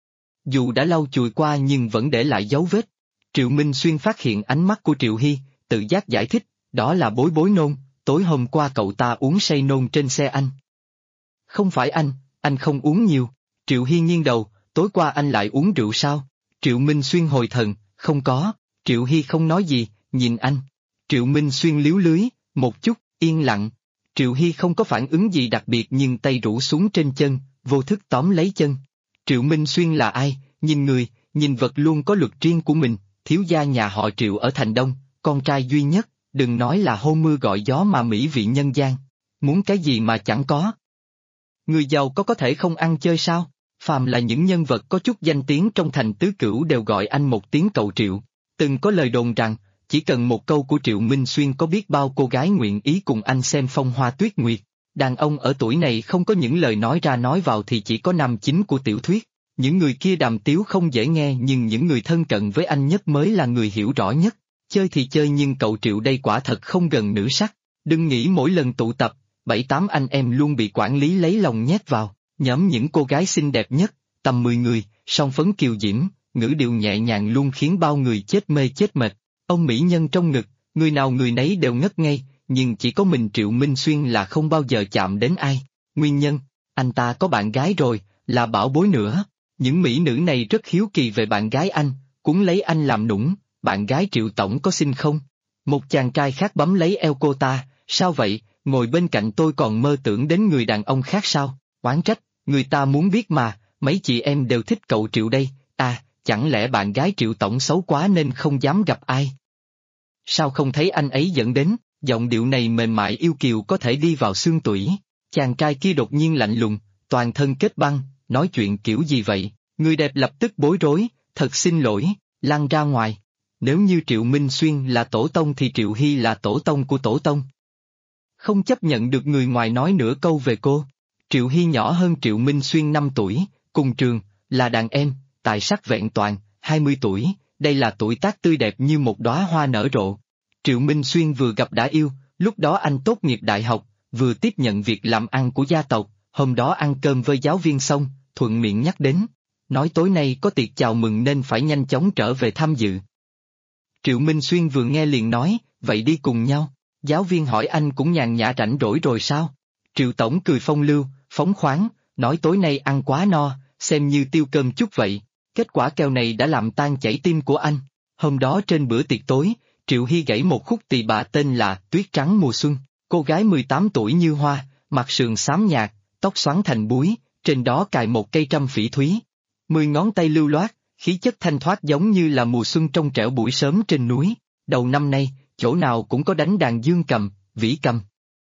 Dù đã lau chùi qua nhưng vẫn để lại dấu vết. Triệu Minh Xuyên phát hiện ánh mắt của Triệu Hy, tự giác giải thích, đó là bối nôn, tối hôm qua cậu ta uống say nôn trên xe anh. Không phải anh không uống nhiều. Triệu Hy nghiêng đầu, tối qua anh lại uống rượu sao? Triệu Minh Xuyên hồi thần, không có. Triệu Hy không nói gì, nhìn anh. Triệu Minh Xuyên líu lưới, một chút, yên lặng. Triệu Hy không có phản ứng gì đặc biệt nhưng tay rũ xuống trên chân, vô thức tóm lấy chân. Triệu Minh Xuyên là ai? Nhìn người, nhìn vật luôn có luật riêng của mình, thiếu gia nhà họ Triệu ở Thành Đông, con trai duy nhất, đừng nói là hô mưa gọi gió mà mỹ vị nhân gian. Muốn cái gì mà chẳng có. Người giàu có thể không ăn chơi sao? Phàm là những nhân vật có chút danh tiếng trong thành tứ cửu đều gọi anh một tiếng cậu Triệu. Từng có lời đồn rằng, chỉ cần một câu của Triệu Minh Xuyên có biết bao cô gái nguyện ý cùng anh xem phong hoa tuyết nguyệt. Đàn ông ở tuổi này không có những lời nói ra nói vào thì chỉ có nam chính của tiểu thuyết. Những người kia đàm tiếu không dễ nghe nhưng những người thân cận với anh nhất mới là người hiểu rõ nhất. Chơi thì chơi nhưng cậu Triệu đây quả thật không gần nữ sắc. Đừng nghĩ mỗi lần tụ tập, 7-8 anh em luôn bị quản lý lấy lòng nhét vào. Nhóm những cô gái xinh đẹp nhất, tầm 10 người, song phấn kiều diễm, ngữ điệu nhẹ nhàng luôn khiến bao người chết mê chết mệt. Ông mỹ nhân trong ngực, người nào người nấy đều ngất ngây, nhưng chỉ có mình Triệu Minh Xuyên là không bao giờ chạm đến ai. Nguyên nhân, anh ta có bạn gái rồi, là bảo bối nữa. Những mỹ nữ này rất hiếu kỳ về bạn gái anh, cuốn lấy anh làm nũng, bạn gái Triệu Tổng có xinh không? Một chàng trai khác bấm lấy eo cô ta, sao vậy, ngồi bên cạnh tôi còn mơ tưởng đến người đàn ông khác sao? Oán trách, người ta muốn biết mà, mấy chị em đều thích cậu Triệu đây, à, chẳng lẽ bạn gái Triệu Tổng xấu quá nên không dám gặp ai? Sao không thấy anh ấy dẫn đến, giọng điệu này mềm mại yêu kiều có thể đi vào xương tủy. Chàng trai kia đột nhiên lạnh lùng, toàn thân kết băng, nói chuyện kiểu gì vậy? Người đẹp lập tức bối rối, thật xin lỗi, lăn ra ngoài. Nếu như Triệu Minh Xuyên là tổ tông thì Triệu Hy là tổ tông của tổ tông. Không chấp nhận được người ngoài nói nửa câu về cô. Triệu Hy nhỏ hơn Triệu Minh Xuyên 5 tuổi, cùng trường, là đàn em, tài sắc vẹn toàn, 20 tuổi, đây là tuổi tác tươi đẹp như một đóa hoa nở rộ. Triệu Minh Xuyên vừa gặp đã yêu, lúc đó anh tốt nghiệp đại học, vừa tiếp nhận việc làm ăn của gia tộc, hôm đó ăn cơm với giáo viên xong, thuận miệng nhắc đến. Nói tối nay có tiệc chào mừng nên phải nhanh chóng trở về tham dự. Triệu Minh Xuyên vừa nghe liền nói, vậy đi cùng nhau. Giáo viên hỏi anh cũng nhàn nhã rảnh rỗi rồi sao? Triệu Tổng cười phong lưu, phóng khoáng, nói tối nay ăn quá no, xem như tiêu cơm chút vậy. Kết quả kèo này đã làm tan chảy tim của anh. Hôm đó trên bữa tiệc tối, Triệu Hy gảy một khúc tỳ bà tên là Tuyết Trắng Mùa Xuân. Cô gái 18 tuổi như hoa, mặt sườn xám nhạt, tóc xoắn thành búi, trên đó cài một cây trăm phỉ thúy. 10 ngón tay lưu loát, khí chất thanh thoát giống như là mùa xuân trong trẻo buổi sớm trên núi. Đầu năm nay, chỗ nào cũng có đánh đàn dương cầm, vĩ cầm.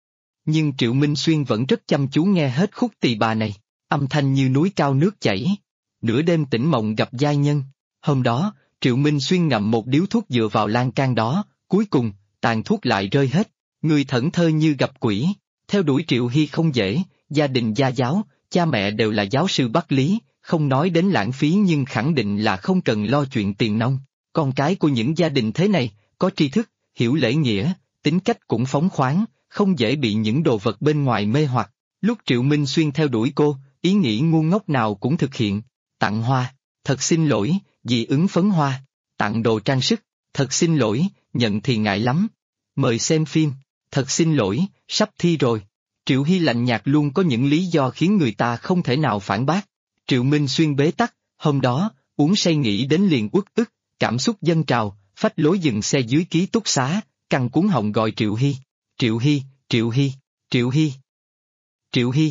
Nhưng Triệu Minh Xuyên vẫn rất chăm chú nghe hết khúc tỳ bà này, âm thanh như núi cao nước chảy. Nửa đêm tỉnh mộng gặp giai nhân. Hôm đó, Triệu Minh Xuyên ngậm một điếu thuốc dựa vào lan can đó, cuối cùng, tàn thuốc lại rơi hết. Người thẫn thơ như gặp quỷ. Theo đuổi Triệu Hy không dễ, gia đình gia giáo, cha mẹ đều là giáo sư Bắc Lý, không nói đến lãng phí nhưng khẳng định là không cần lo chuyện tiền nong. Con cái của những gia đình thế này, có tri thức, hiểu lễ nghĩa, tính cách cũng phóng khoáng, không dễ bị những đồ vật bên ngoài mê hoặc. Lúc Triệu Minh Xuyên theo đuổi cô, ý nghĩ ngu ngốc nào cũng thực hiện. Tặng hoa, thật xin lỗi, dị ứng phấn hoa. Tặng đồ trang sức, thật xin lỗi, nhận thì ngại lắm. Mời xem phim, thật xin lỗi, sắp thi rồi. Triệu Hy lạnh nhạt luôn có những lý do khiến người ta không thể nào phản bác. Triệu Minh Xuyên bế tắc, hôm đó, uống say nghĩ đến liền uất ức, cảm xúc dâng trào, phách lối dừng xe dưới ký túc xá, căng cuống họng gọi Triệu Hy. Triệu Hy, Triệu Hy, Triệu Hy. Triệu Hy.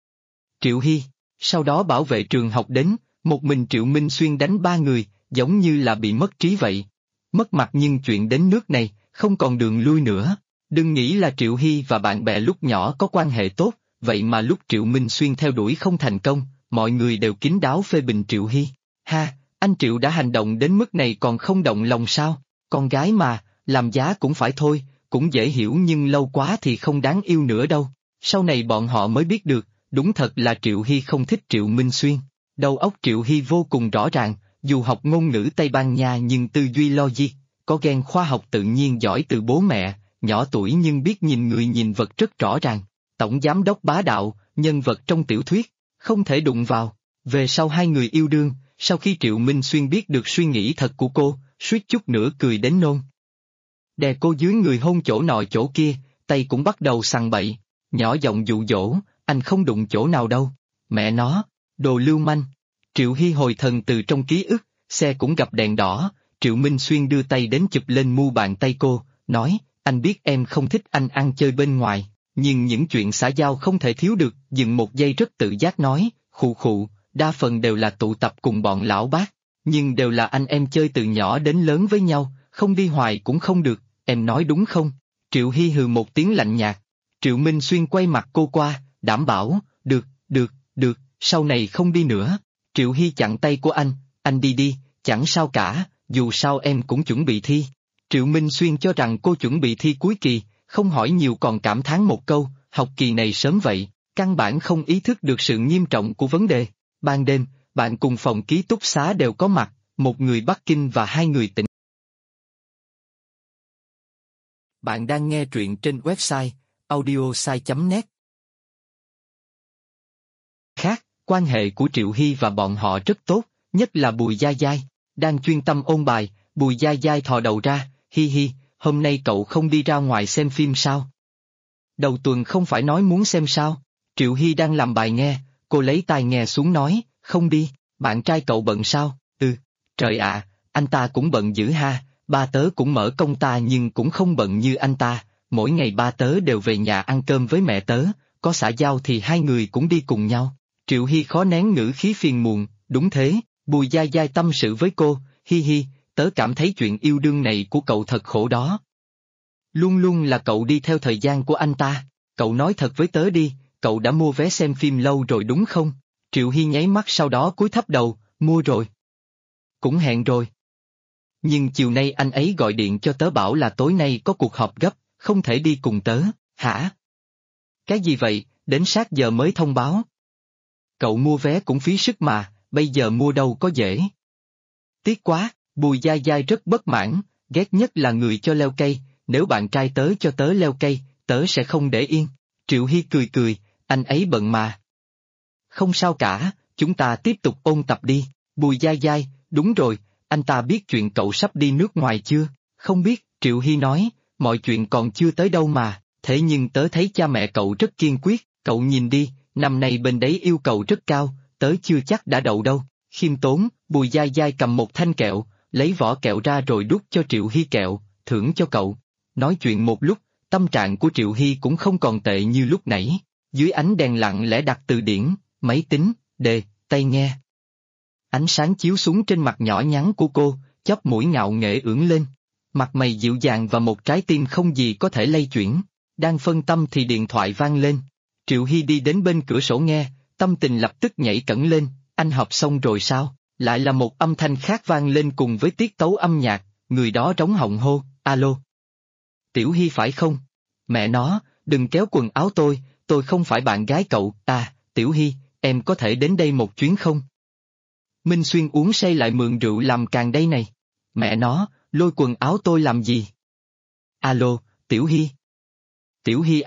Triệu Hy, sau đó bảo vệ trường học đến, một mình Triệu Minh Xuyên đánh 3 người, giống như là bị mất trí vậy. Mất mặt nhưng chuyện đến nước này, không còn đường lui nữa. Đừng nghĩ là Triệu Hy và bạn bè lúc nhỏ có quan hệ tốt, vậy mà lúc Triệu Minh Xuyên theo đuổi không thành công, mọi người đều kín đáo phê bình Triệu Hy. Ha, anh Triệu đã hành động đến mức này còn không động lòng sao? Con gái mà, làm giá cũng phải thôi, cũng dễ hiểu nhưng lâu quá thì không đáng yêu nữa đâu. Sau này bọn họ mới biết được, đúng thật là Triệu Hy không thích Triệu Minh Xuyên. Đầu óc Triệu Hy vô cùng rõ ràng, dù học ngôn ngữ Tây Ban Nha nhưng tư duy logic, có gen khoa học tự nhiên giỏi từ bố mẹ, nhỏ tuổi nhưng biết nhìn người nhìn vật rất rõ ràng. Tổng giám đốc bá đạo, nhân vật trong tiểu thuyết, không thể đụng vào. Về sau hai người yêu đương, sau khi Triệu Minh Xuyên biết được suy nghĩ thật của cô, suýt chút nữa cười đến nôn. Đè cô dưới người hôn chỗ nọ chỗ kia, tay cũng bắt đầu sằng bậy, nhỏ giọng dụ dỗ, anh không đụng chỗ nào đâu. Mẹ nó, Đồ lưu manh. Triệu Hy hồi thần từ trong ký ức, xe cũng gặp đèn đỏ, Triệu Minh Xuyên đưa tay đến chụp lên mu bàn tay cô, nói, anh biết em không thích anh ăn chơi bên ngoài, nhưng những chuyện xã giao không thể thiếu được, dừng một giây rất tự giác nói, khụ khụ, đa phần đều là tụ tập cùng bọn lão bác, nhưng đều là anh em chơi từ nhỏ đến lớn với nhau, không đi hoài cũng không được, em nói đúng không? Triệu Hy hừ một tiếng lạnh nhạt. Triệu Minh Xuyên quay mặt cô qua, đảm bảo, được, sau này không đi nữa. Triệu Hy chặn tay của anh đi đi, chẳng sao cả, dù sao em cũng chuẩn bị thi. Triệu Minh Xuyên cho rằng cô chuẩn bị thi cuối kỳ, không hỏi nhiều còn cảm thán một câu, học kỳ này sớm vậy, căn bản không ý thức được sự nghiêm trọng của vấn đề. Ban đêm, bạn cùng phòng ký túc xá đều có mặt, một người Bắc Kinh và hai người tỉnh. Bạn đang nghe truyện trên website audiosai.net. Khác, quan hệ của Triệu Hy và bọn họ rất tốt, nhất là Bùi Dai Dai, đang chuyên tâm ôn bài, Bùi Dai Dai thò đầu ra, hi, hôm nay cậu không đi ra ngoài xem phim sao? Đầu tuần không phải nói muốn xem sao? Triệu Hy đang làm bài nghe, cô lấy tai nghe xuống nói, không đi, bạn trai cậu bận sao? Trời ạ, anh ta cũng bận dữ ha, ba tớ cũng mở công ta nhưng cũng không bận như anh ta, mỗi ngày ba tớ đều về nhà ăn cơm với mẹ tớ, có xã giao thì hai người cũng đi cùng nhau. Triệu Hy khó nén ngữ khí phiền muộn, đúng thế, Bùi Dai Dai tâm sự với cô, hi, tớ cảm thấy chuyện yêu đương này của cậu thật khổ đó. Luôn luôn là cậu đi theo thời gian của anh ta, cậu nói thật với tớ đi, cậu đã mua vé xem phim lâu rồi đúng không? Triệu Hy nháy mắt sau đó cúi thấp đầu, mua rồi. Cũng hẹn rồi. Nhưng chiều nay anh ấy gọi điện cho tớ bảo là tối nay có cuộc họp gấp, không thể đi cùng tớ, hả? Cái gì vậy, đến sát giờ mới thông báo. Cậu mua vé cũng phí sức mà, bây giờ mua đâu có dễ. Tiếc quá, Bùi Dai Dai rất bất mãn, ghét nhất là người cho leo cây, nếu bạn trai tớ cho tớ leo cây, tớ sẽ không để yên. Triệu Hy cười, anh ấy bận mà. Không sao cả, chúng ta tiếp tục ôn tập đi. Bùi Dai Dai, đúng rồi, anh ta biết chuyện cậu sắp đi nước ngoài chưa? Không biết, Triệu Hy nói, mọi chuyện còn chưa tới đâu mà, thế nhưng tớ thấy cha mẹ cậu rất kiên quyết, cậu nhìn đi, năm nay bên đấy yêu cầu rất cao, tớ chưa chắc đã đậu đâu. Khiêm tốn, Bùi Dai Dai cầm một thanh kẹo, lấy vỏ kẹo ra rồi đút cho Triệu Hy kẹo, thưởng cho cậu. Nói chuyện một lúc, tâm trạng của Triệu Hy cũng không còn tệ như lúc nãy, dưới ánh đèn lặng lẽ đặt từ điển, máy tính, đề, tai nghe. Ánh sáng chiếu xuống trên mặt nhỏ nhắn của cô, chóp mũi ngạo nghễ ưỡn lên. Mặt mày dịu dàng và một trái tim không gì có thể lay chuyển. Đang phân tâm thì điện thoại vang lên. Triệu Hy đi đến bên cửa sổ nghe, tâm tình lập tức nhảy cẫng lên, anh học xong rồi sao? Lại là một âm thanh khác vang lên cùng với tiết tấu âm nhạc, người đó trống họng hô, alo. Tiểu Hy phải không? Mẹ nó, đừng kéo quần áo tôi không phải bạn gái cậu, Tiểu Hy, em có thể đến đây một chuyến không? Minh Xuyên uống say lại mượn rượu làm càng đây này. Mẹ nó, lôi quần áo tôi làm gì? Alo, Tiểu Hy. Tiểu Hy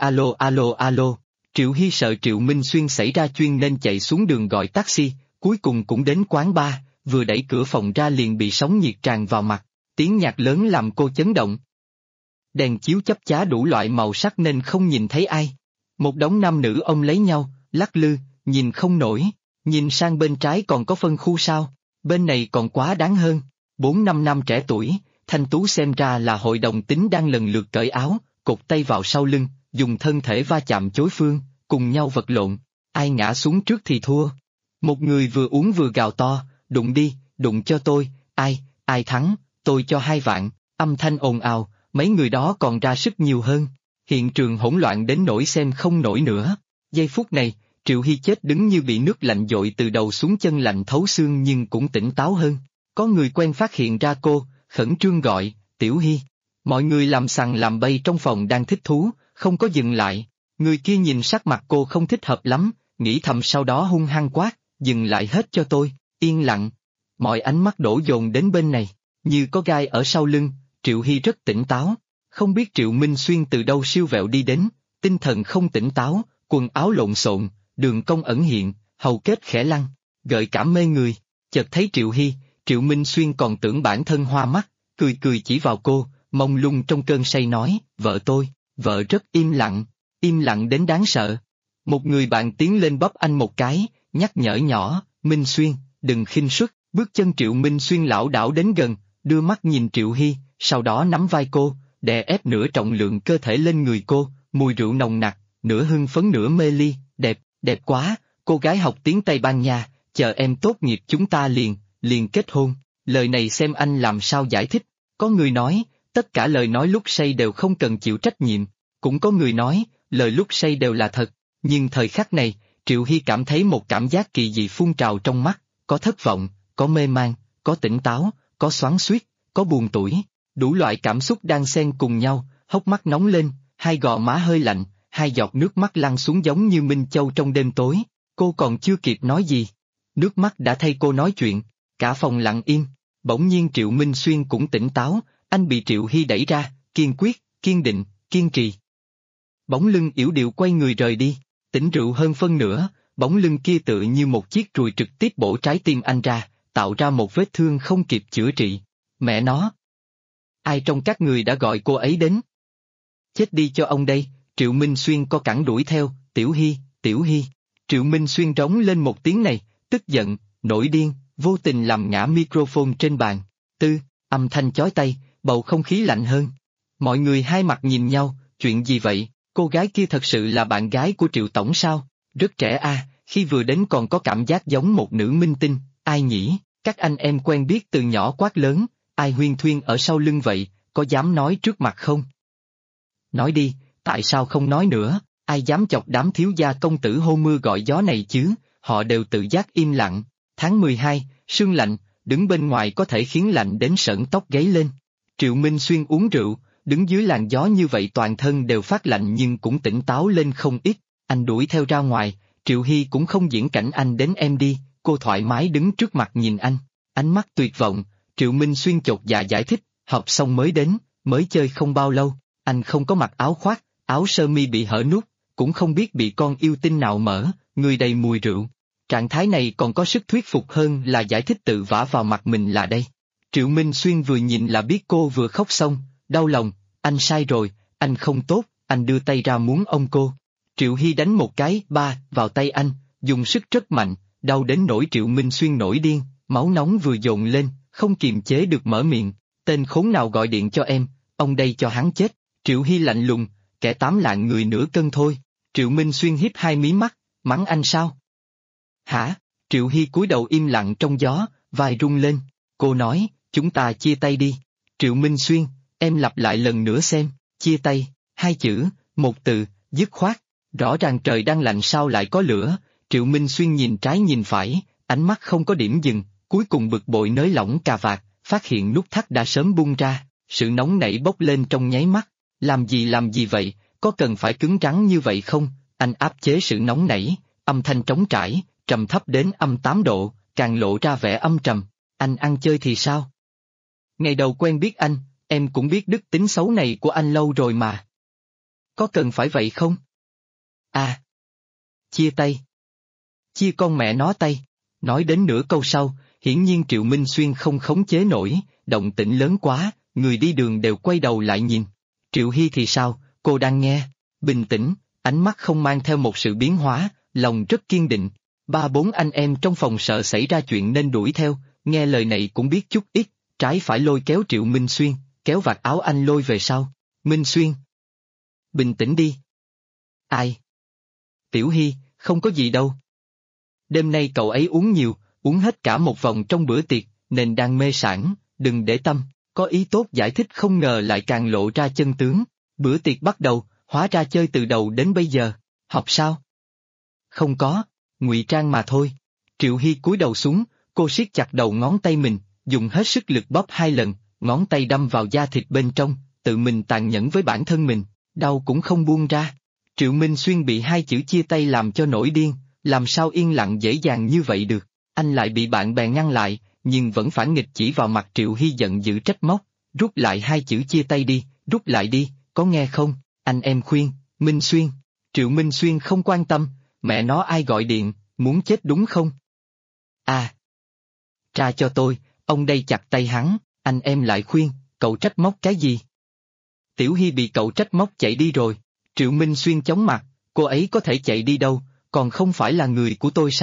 alo. Triệu Hy sợ Triệu Minh Xuyên xảy ra chuyện nên chạy xuống đường gọi taxi, cuối cùng cũng đến quán bar, vừa đẩy cửa phòng ra liền bị sóng nhiệt tràn vào mặt, tiếng nhạc lớn làm cô chấn động. Đèn chiếu chắp chá đủ loại màu sắc nên không nhìn thấy ai. Một đống nam nữ ôm lấy nhau, lắc lư, nhìn không nổi. Nhìn sang bên trái còn có phân khu sao, bên này còn quá đáng hơn. 4-5 năm trẻ tuổi, thanh tú xem ra là hội đồng tính đang lần lượt cởi áo, cột tay vào sau lưng, dùng thân thể va chạm chối phương, cùng nhau vật lộn. Ai ngã xuống trước thì thua. Một người vừa uống vừa gào to, đụng đi, đụng cho tôi, ai thắng, tôi cho 2 vạn, âm thanh ồn ào, mấy người đó còn ra sức nhiều hơn. Hiện trường hỗn loạn đến nỗi xem không nổi nữa. Giây phút này, Triệu Hy chết đứng như bị nước lạnh dội từ đầu xuống chân lạnh thấu xương nhưng cũng tỉnh táo hơn. Có người quen phát hiện ra cô, khẩn trương gọi, Tiểu Hy. Mọi người làm sằng làm bậy trong phòng đang thích thú, không có dừng lại. Người kia nhìn sắc mặt cô không thích hợp lắm, nghĩ thầm sau đó hung hăng quát, dừng lại hết cho tôi, yên lặng. Mọi ánh mắt đổ dồn đến bên này, như có gai ở sau lưng, Triệu Hy rất tỉnh táo. Không biết Triệu Minh Xuyên từ đâu siêu vẹo đi đến, tinh thần không tỉnh táo, quần áo lộn xộn, đường cong ẩn hiện, hầu kết khẽ lăn, gợi cảm mê người. Chợt thấy Triệu Hy, Triệu Minh Xuyên còn tưởng bản thân hoa mắt, cười chỉ vào cô, mông lung trong cơn say nói, vợ tôi, vợ rất im lặng đến đáng sợ. Một người bạn tiến lên bóp anh một cái, nhắc nhở nhỏ, Minh Xuyên, đừng khinh suất. Bước chân Triệu Minh Xuyên lảo đảo đến gần, đưa mắt nhìn Triệu Hy, sau đó nắm vai cô, đè ép nửa trọng lượng cơ thể lên người cô, mùi rượu nồng nặc, nửa hưng phấn nửa mê ly, đẹp, đẹp quá, cô gái học tiếng Tây Ban Nha, chờ em tốt nghiệp chúng ta liền kết hôn. Lời này xem anh làm sao giải thích. Có người nói, tất cả lời nói lúc say đều không cần chịu trách nhiệm, cũng có người nói, lời lúc say đều là thật, nhưng thời khắc này, Triệu Hy cảm thấy một cảm giác kỳ dị phun trào trong mắt, có thất vọng, có mê man, có tỉnh táo, có xoắn xuýt, có buồn tủi, đủ loại cảm xúc đang xen cùng nhau, hốc mắt nóng lên, hai gò má hơi lạnh, hai giọt nước mắt lăn xuống giống như minh châu trong đêm tối, cô còn chưa kịp nói gì. Nước mắt đã thay cô nói chuyện, cả phòng lặng im, bỗng nhiên Triệu Minh Xuyên cũng tỉnh táo, anh bị Triệu Hy đẩy ra, kiên quyết, kiên định, kiên trì. Bóng lưng yểu điệu quay người rời đi, tỉnh rượu hơn phân nửa, bóng lưng kia tựa như một chiếc ruồi trực tiếp bổ trái tim anh ra, tạo ra một vết thương không kịp chữa trị. Mẹ nó! Ai trong các người đã gọi cô ấy đến? Chết đi cho ông đây, Triệu Minh Xuyên co cẳng đuổi theo, Tiểu Hy, Tiểu Hy. Triệu Minh Xuyên trống lên một tiếng này, tức giận, nổi điên, vô tình làm ngã microphone trên bàn. Âm thanh chói tai, bầu không khí lạnh hơn. Mọi người hai mặt nhìn nhau, chuyện gì vậy, cô gái kia thật sự là bạn gái của Triệu Tổng sao? Rất trẻ a, khi vừa đến còn có cảm giác giống một nữ minh tinh, ai nhỉ? Các anh em quen biết từ nhỏ quát lớn, ai huyên thuyên ở sau lưng vậy, có dám nói trước mặt không? Nói đi, tại sao không nói nữa, ai dám chọc đám thiếu gia công tử hô mưa gọi gió này chứ, họ đều tự giác im lặng. Tháng 12, sương lạnh, đứng bên ngoài có thể khiến lạnh đến sởn tóc gáy lên. Triệu Minh Xuyên uống rượu, đứng dưới làn gió như vậy toàn thân đều phát lạnh nhưng cũng tỉnh táo lên không ít, anh đuổi theo ra ngoài, Triệu Hy cũng không diễn cảnh anh đến em đi, cô thoải mái đứng trước mặt nhìn anh, ánh mắt tuyệt vọng, Triệu Minh Xuyên chột dạ giải thích, học xong mới đến, mới chơi không bao lâu, anh không có mặc áo khoác, áo sơ mi bị hở nút, cũng không biết bị con yêu tinh nào mở, người đầy mùi rượu. Trạng thái này còn có sức thuyết phục hơn là giải thích tự vả vào mặt mình là đây. Triệu Minh Xuyên vừa nhìn là biết cô vừa khóc xong, đau lòng, anh sai rồi, anh không tốt, anh đưa tay ra muốn ôm cô. Triệu Hy đánh một cái, vào tay anh, dùng sức rất mạnh, đau đến nỗi Triệu Minh Xuyên nổi điên, máu nóng vừa dồn lên, không kiềm chế được mở miệng, tên khốn nào gọi điện cho em, ông đây cho hắn chết. Triệu Hy lạnh lùng, kẻ 8 lạng người nửa cân thôi. Triệu Minh Xuyên hiếp hai mí mắt, mắng anh sao? Hả? Triệu Hy cúi đầu im lặng trong gió, vai rung lên, cô nói, chúng ta chia tay đi. Triệu Minh Xuyên, em lặp lại lần nữa xem, chia tay, hai chữ, một từ, dứt khoát, rõ ràng trời đang lạnh sao lại có lửa. Triệu Minh Xuyên nhìn trái nhìn phải, ánh mắt không có điểm dừng, cuối cùng bực bội nới lỏng cà vạt, phát hiện nút thắt đã sớm bung ra, sự nóng nảy bốc lên trong nháy mắt, làm gì vậy, có cần phải cứng rắn như vậy không? Anh áp chế sự nóng nảy, âm thanh trống trải, trầm thấp đến âm 8 độ, càng lộ ra vẻ âm trầm, anh ăn chơi thì sao? Ngày đầu quen biết anh, em cũng biết đức tính xấu này của anh lâu rồi mà. Có cần phải vậy không? À! Chia tay. Chia con mẹ nó tay. Nói đến nửa câu sau, hiển nhiên Triệu Minh Xuyên không khống chế nổi, động tĩnh lớn quá, người đi đường đều quay đầu lại nhìn. Triệu Hy thì sao, cô đang nghe, bình tĩnh, ánh mắt không mang theo một sự biến hóa, lòng rất kiên định. 3-4 anh em trong phòng sợ xảy ra chuyện nên đuổi theo, nghe lời này cũng biết chút ít, trái phải lôi kéo Triệu Minh Xuyên, kéo vạt áo anh lôi về sau. Minh Xuyên! Bình tĩnh đi. Ai? Tiểu Hy, không có gì đâu. Đêm nay cậu ấy uống nhiều, uống hết cả một vòng trong bữa tiệc, nên đang mê sảng, đừng để tâm, có ý tốt giải thích không ngờ lại càng lộ ra chân tướng. Bữa tiệc bắt đầu, hóa ra chơi từ đầu đến bây giờ, học sao? Không có, ngụy trang mà thôi. Triệu Hy cúi đầu xuống, cô siết chặt đầu ngón tay mình, dùng hết sức lực bóp 2 lần, ngón tay đâm vào da thịt bên trong, tự mình tàn nhẫn với bản thân mình, đau cũng không buông ra. Triệu Minh Xuyên bị 2 chữ chia tay làm cho nổi điên, làm sao yên lặng dễ dàng như vậy được, anh lại bị bạn bè ngăn lại, nhưng vẫn phản nghịch chỉ vào mặt Triệu Hy giận dữ trách móc, rút lại 2 chữ chia tay đi, rút lại đi, có nghe không, anh em khuyên, Minh Xuyên. Triệu Minh Xuyên không quan tâm, mẹ nó ai gọi điện, muốn chết đúng không? À! Tra cho tôi, ông đây chặt tay hắn, anh em lại khuyên, cậu trách móc cái gì? Tiểu Hy bị cậu trách móc chạy đi rồi. Triệu Minh Xuyên chóng mặt, cô ấy có thể chạy đi đâu, còn không phải là người của tôi sao?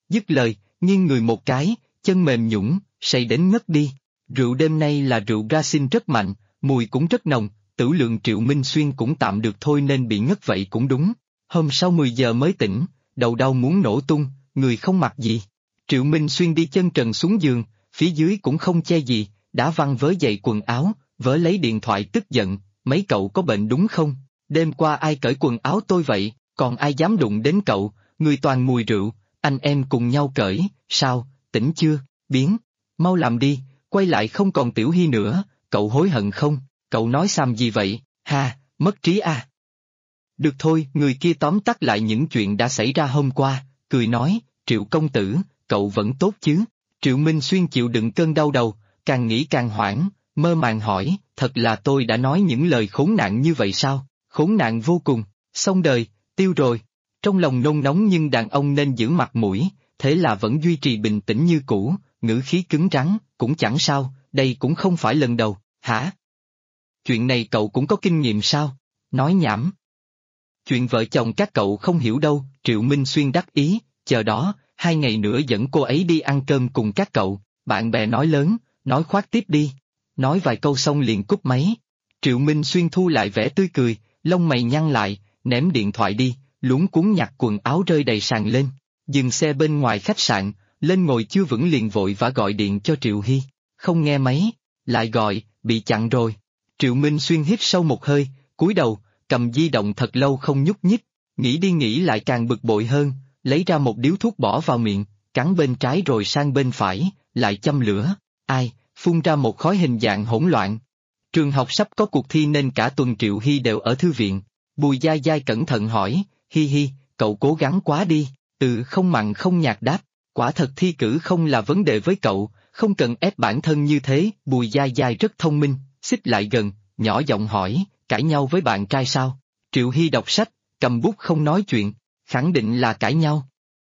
Dứt lời, nghiêng người một cái, chân mềm nhũn, say đến ngất đi. Rượu đêm nay là rượu Rasin rất mạnh, mùi cũng rất nồng, tửu lượng Triệu Minh Xuyên cũng tạm được thôi nên bị ngất vậy cũng đúng. Hôm sau 10 giờ mới tỉnh, đầu đau muốn nổ tung, người không mặc gì. Triệu Minh Xuyên đi chân trần xuống giường, phía dưới cũng không che gì, đã văng vớ giày quần áo, vớ lấy điện thoại tức giận, mấy cậu có bệnh đúng không? Đêm qua ai cởi quần áo tôi vậy, còn ai dám đụng đến cậu, người toàn mùi rượu, anh em cùng nhau cởi, sao, tỉnh chưa, biến, mau làm đi, quay lại không còn Tiểu Hy nữa, cậu hối hận không, cậu nói xàm gì vậy, ha, mất trí à. Được thôi, người kia tóm tắt lại những chuyện đã xảy ra hôm qua, cười nói, Triệu công tử, cậu vẫn tốt chứ? Triệu Minh Xuyên chịu đựng cơn đau đầu, càng nghĩ càng hoảng, mơ màng hỏi, thật là tôi đã nói những lời khốn nạn như vậy sao? Khốn nạn vô cùng, xong đời, tiêu rồi. Trong lòng nôn nóng nhưng đàn ông nên giữ mặt mũi, thế là vẫn duy trì bình tĩnh như cũ, ngữ khí cứng rắn, cũng chẳng sao, đây cũng không phải lần đầu, hả? Chuyện này cậu cũng có kinh nghiệm sao? Nói nhảm. Chuyện vợ chồng các cậu không hiểu đâu, Triệu Minh Xuyên đắc ý, chờ đó, 2 ngày nữa dẫn cô ấy đi ăn cơm cùng các cậu, bạn bè nói lớn, nói khoác tiếp đi. Nói vài câu xong liền cúp máy. Triệu Minh Xuyên thu lại vẻ tươi cười, lông mày nhăn lại, ném điện thoại đi, luống cuống nhặt quần áo rơi đầy sàn lên, dừng xe bên ngoài khách sạn, lên ngồi chưa vững liền vội vã gọi điện cho Triệu Hy, không nghe máy, lại gọi, bị chặn rồi. Triệu Minh Xuyên hít sâu một hơi, cúi đầu, cầm di động thật lâu không nhúc nhích, nghĩ đi nghĩ lại càng bực bội hơn, lấy ra một điếu thuốc bỏ vào miệng, cắn bên trái rồi sang bên phải, lại châm lửa, ai, phun ra một khói hình dạng hỗn loạn. Trường học sắp có cuộc thi nên cả tuần Triệu Hy đều ở thư viện, Bùi Dai Dai cẩn thận hỏi, Hi hi, cậu cố gắng quá đi, không mặn không nhạt đáp, quả thật thi cử không là vấn đề với cậu, không cần ép bản thân như thế, Bùi Dai Dai rất thông minh, xích lại gần, nhỏ giọng hỏi, cãi nhau với bạn trai sao? Triệu Hy đọc sách, cầm bút không nói chuyện, khẳng định là cãi nhau.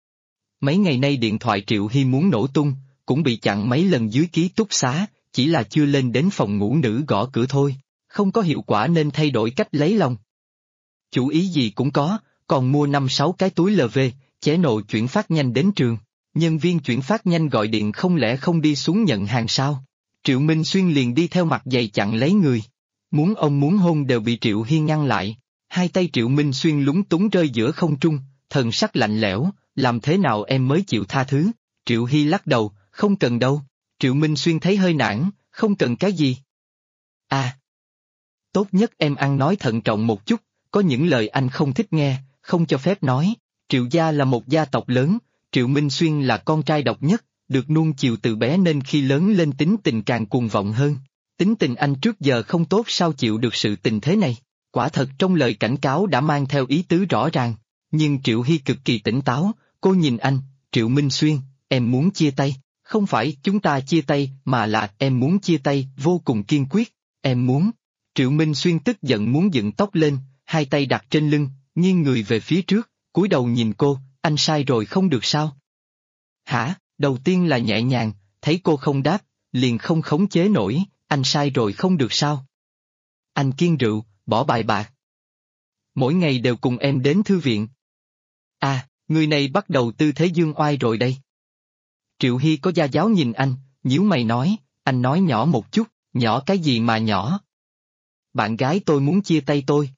Mấy ngày nay điện thoại Triệu Hy muốn nổ tung, cũng bị chặn mấy lần dưới ký túc xá, chỉ là chưa lên đến phòng ngủ nữ gõ cửa thôi, không có hiệu quả nên thay đổi cách lấy lòng. Chủ ý gì cũng có, còn mua 5-6 cái túi LV, chế nộ chuyển phát nhanh đến trường. Nhân viên chuyển phát nhanh gọi điện không lẽ không đi xuống nhận hàng sao? Triệu Minh Xuyên liền đi theo mặt dày chặn lấy người. Muốn ông muốn hôn đều bị Triệu Hy ngăn lại. Hai tay Triệu Minh Xuyên lúng túng rơi giữa không trung, thần sắc lạnh lẽo, làm thế nào em mới chịu tha thứ? Triệu Hy lắc đầu, không cần đâu. Triệu Minh Xuyên thấy hơi nản, không cần cái gì. À! Tốt nhất em ăn nói thận trọng một chút, có những lời anh không thích nghe, không cho phép nói. Triệu gia là một gia tộc lớn, Triệu Minh Xuyên là con trai độc nhất, được nuông chiều từ bé nên khi lớn lên tính tình càng cuồng vọng hơn. Tính tình anh trước giờ không tốt sao chịu được sự tình thế này, quả thật trong lời cảnh cáo đã mang theo ý tứ rõ ràng. Nhưng Triệu Hy cực kỳ tỉnh táo, cô nhìn anh, Triệu Minh Xuyên, em muốn chia tay, không phải chúng ta chia tay mà là em muốn chia tay, vô cùng kiên quyết, em muốn. Triệu Minh Xuyên tức giận muốn dựng tóc lên, hai tay đặt trên lưng, nghiêng người về phía trước, cúi đầu nhìn cô, anh sai rồi không được sao? Hả? Đầu tiên là nhẹ nhàng, thấy cô không đáp, liền không khống chế nổi, anh sai rồi không được sao? Anh kiêng rượu, bỏ bài bạc. Mỗi ngày đều cùng em đến thư viện. À, người này bắt đầu tư thế dương oai rồi đây. Triệu Hy có gia giáo nhìn anh, nhíu mày nói, anh nói nhỏ một chút, nhỏ cái gì mà nhỏ? Bạn gái tôi muốn chia tay tôi.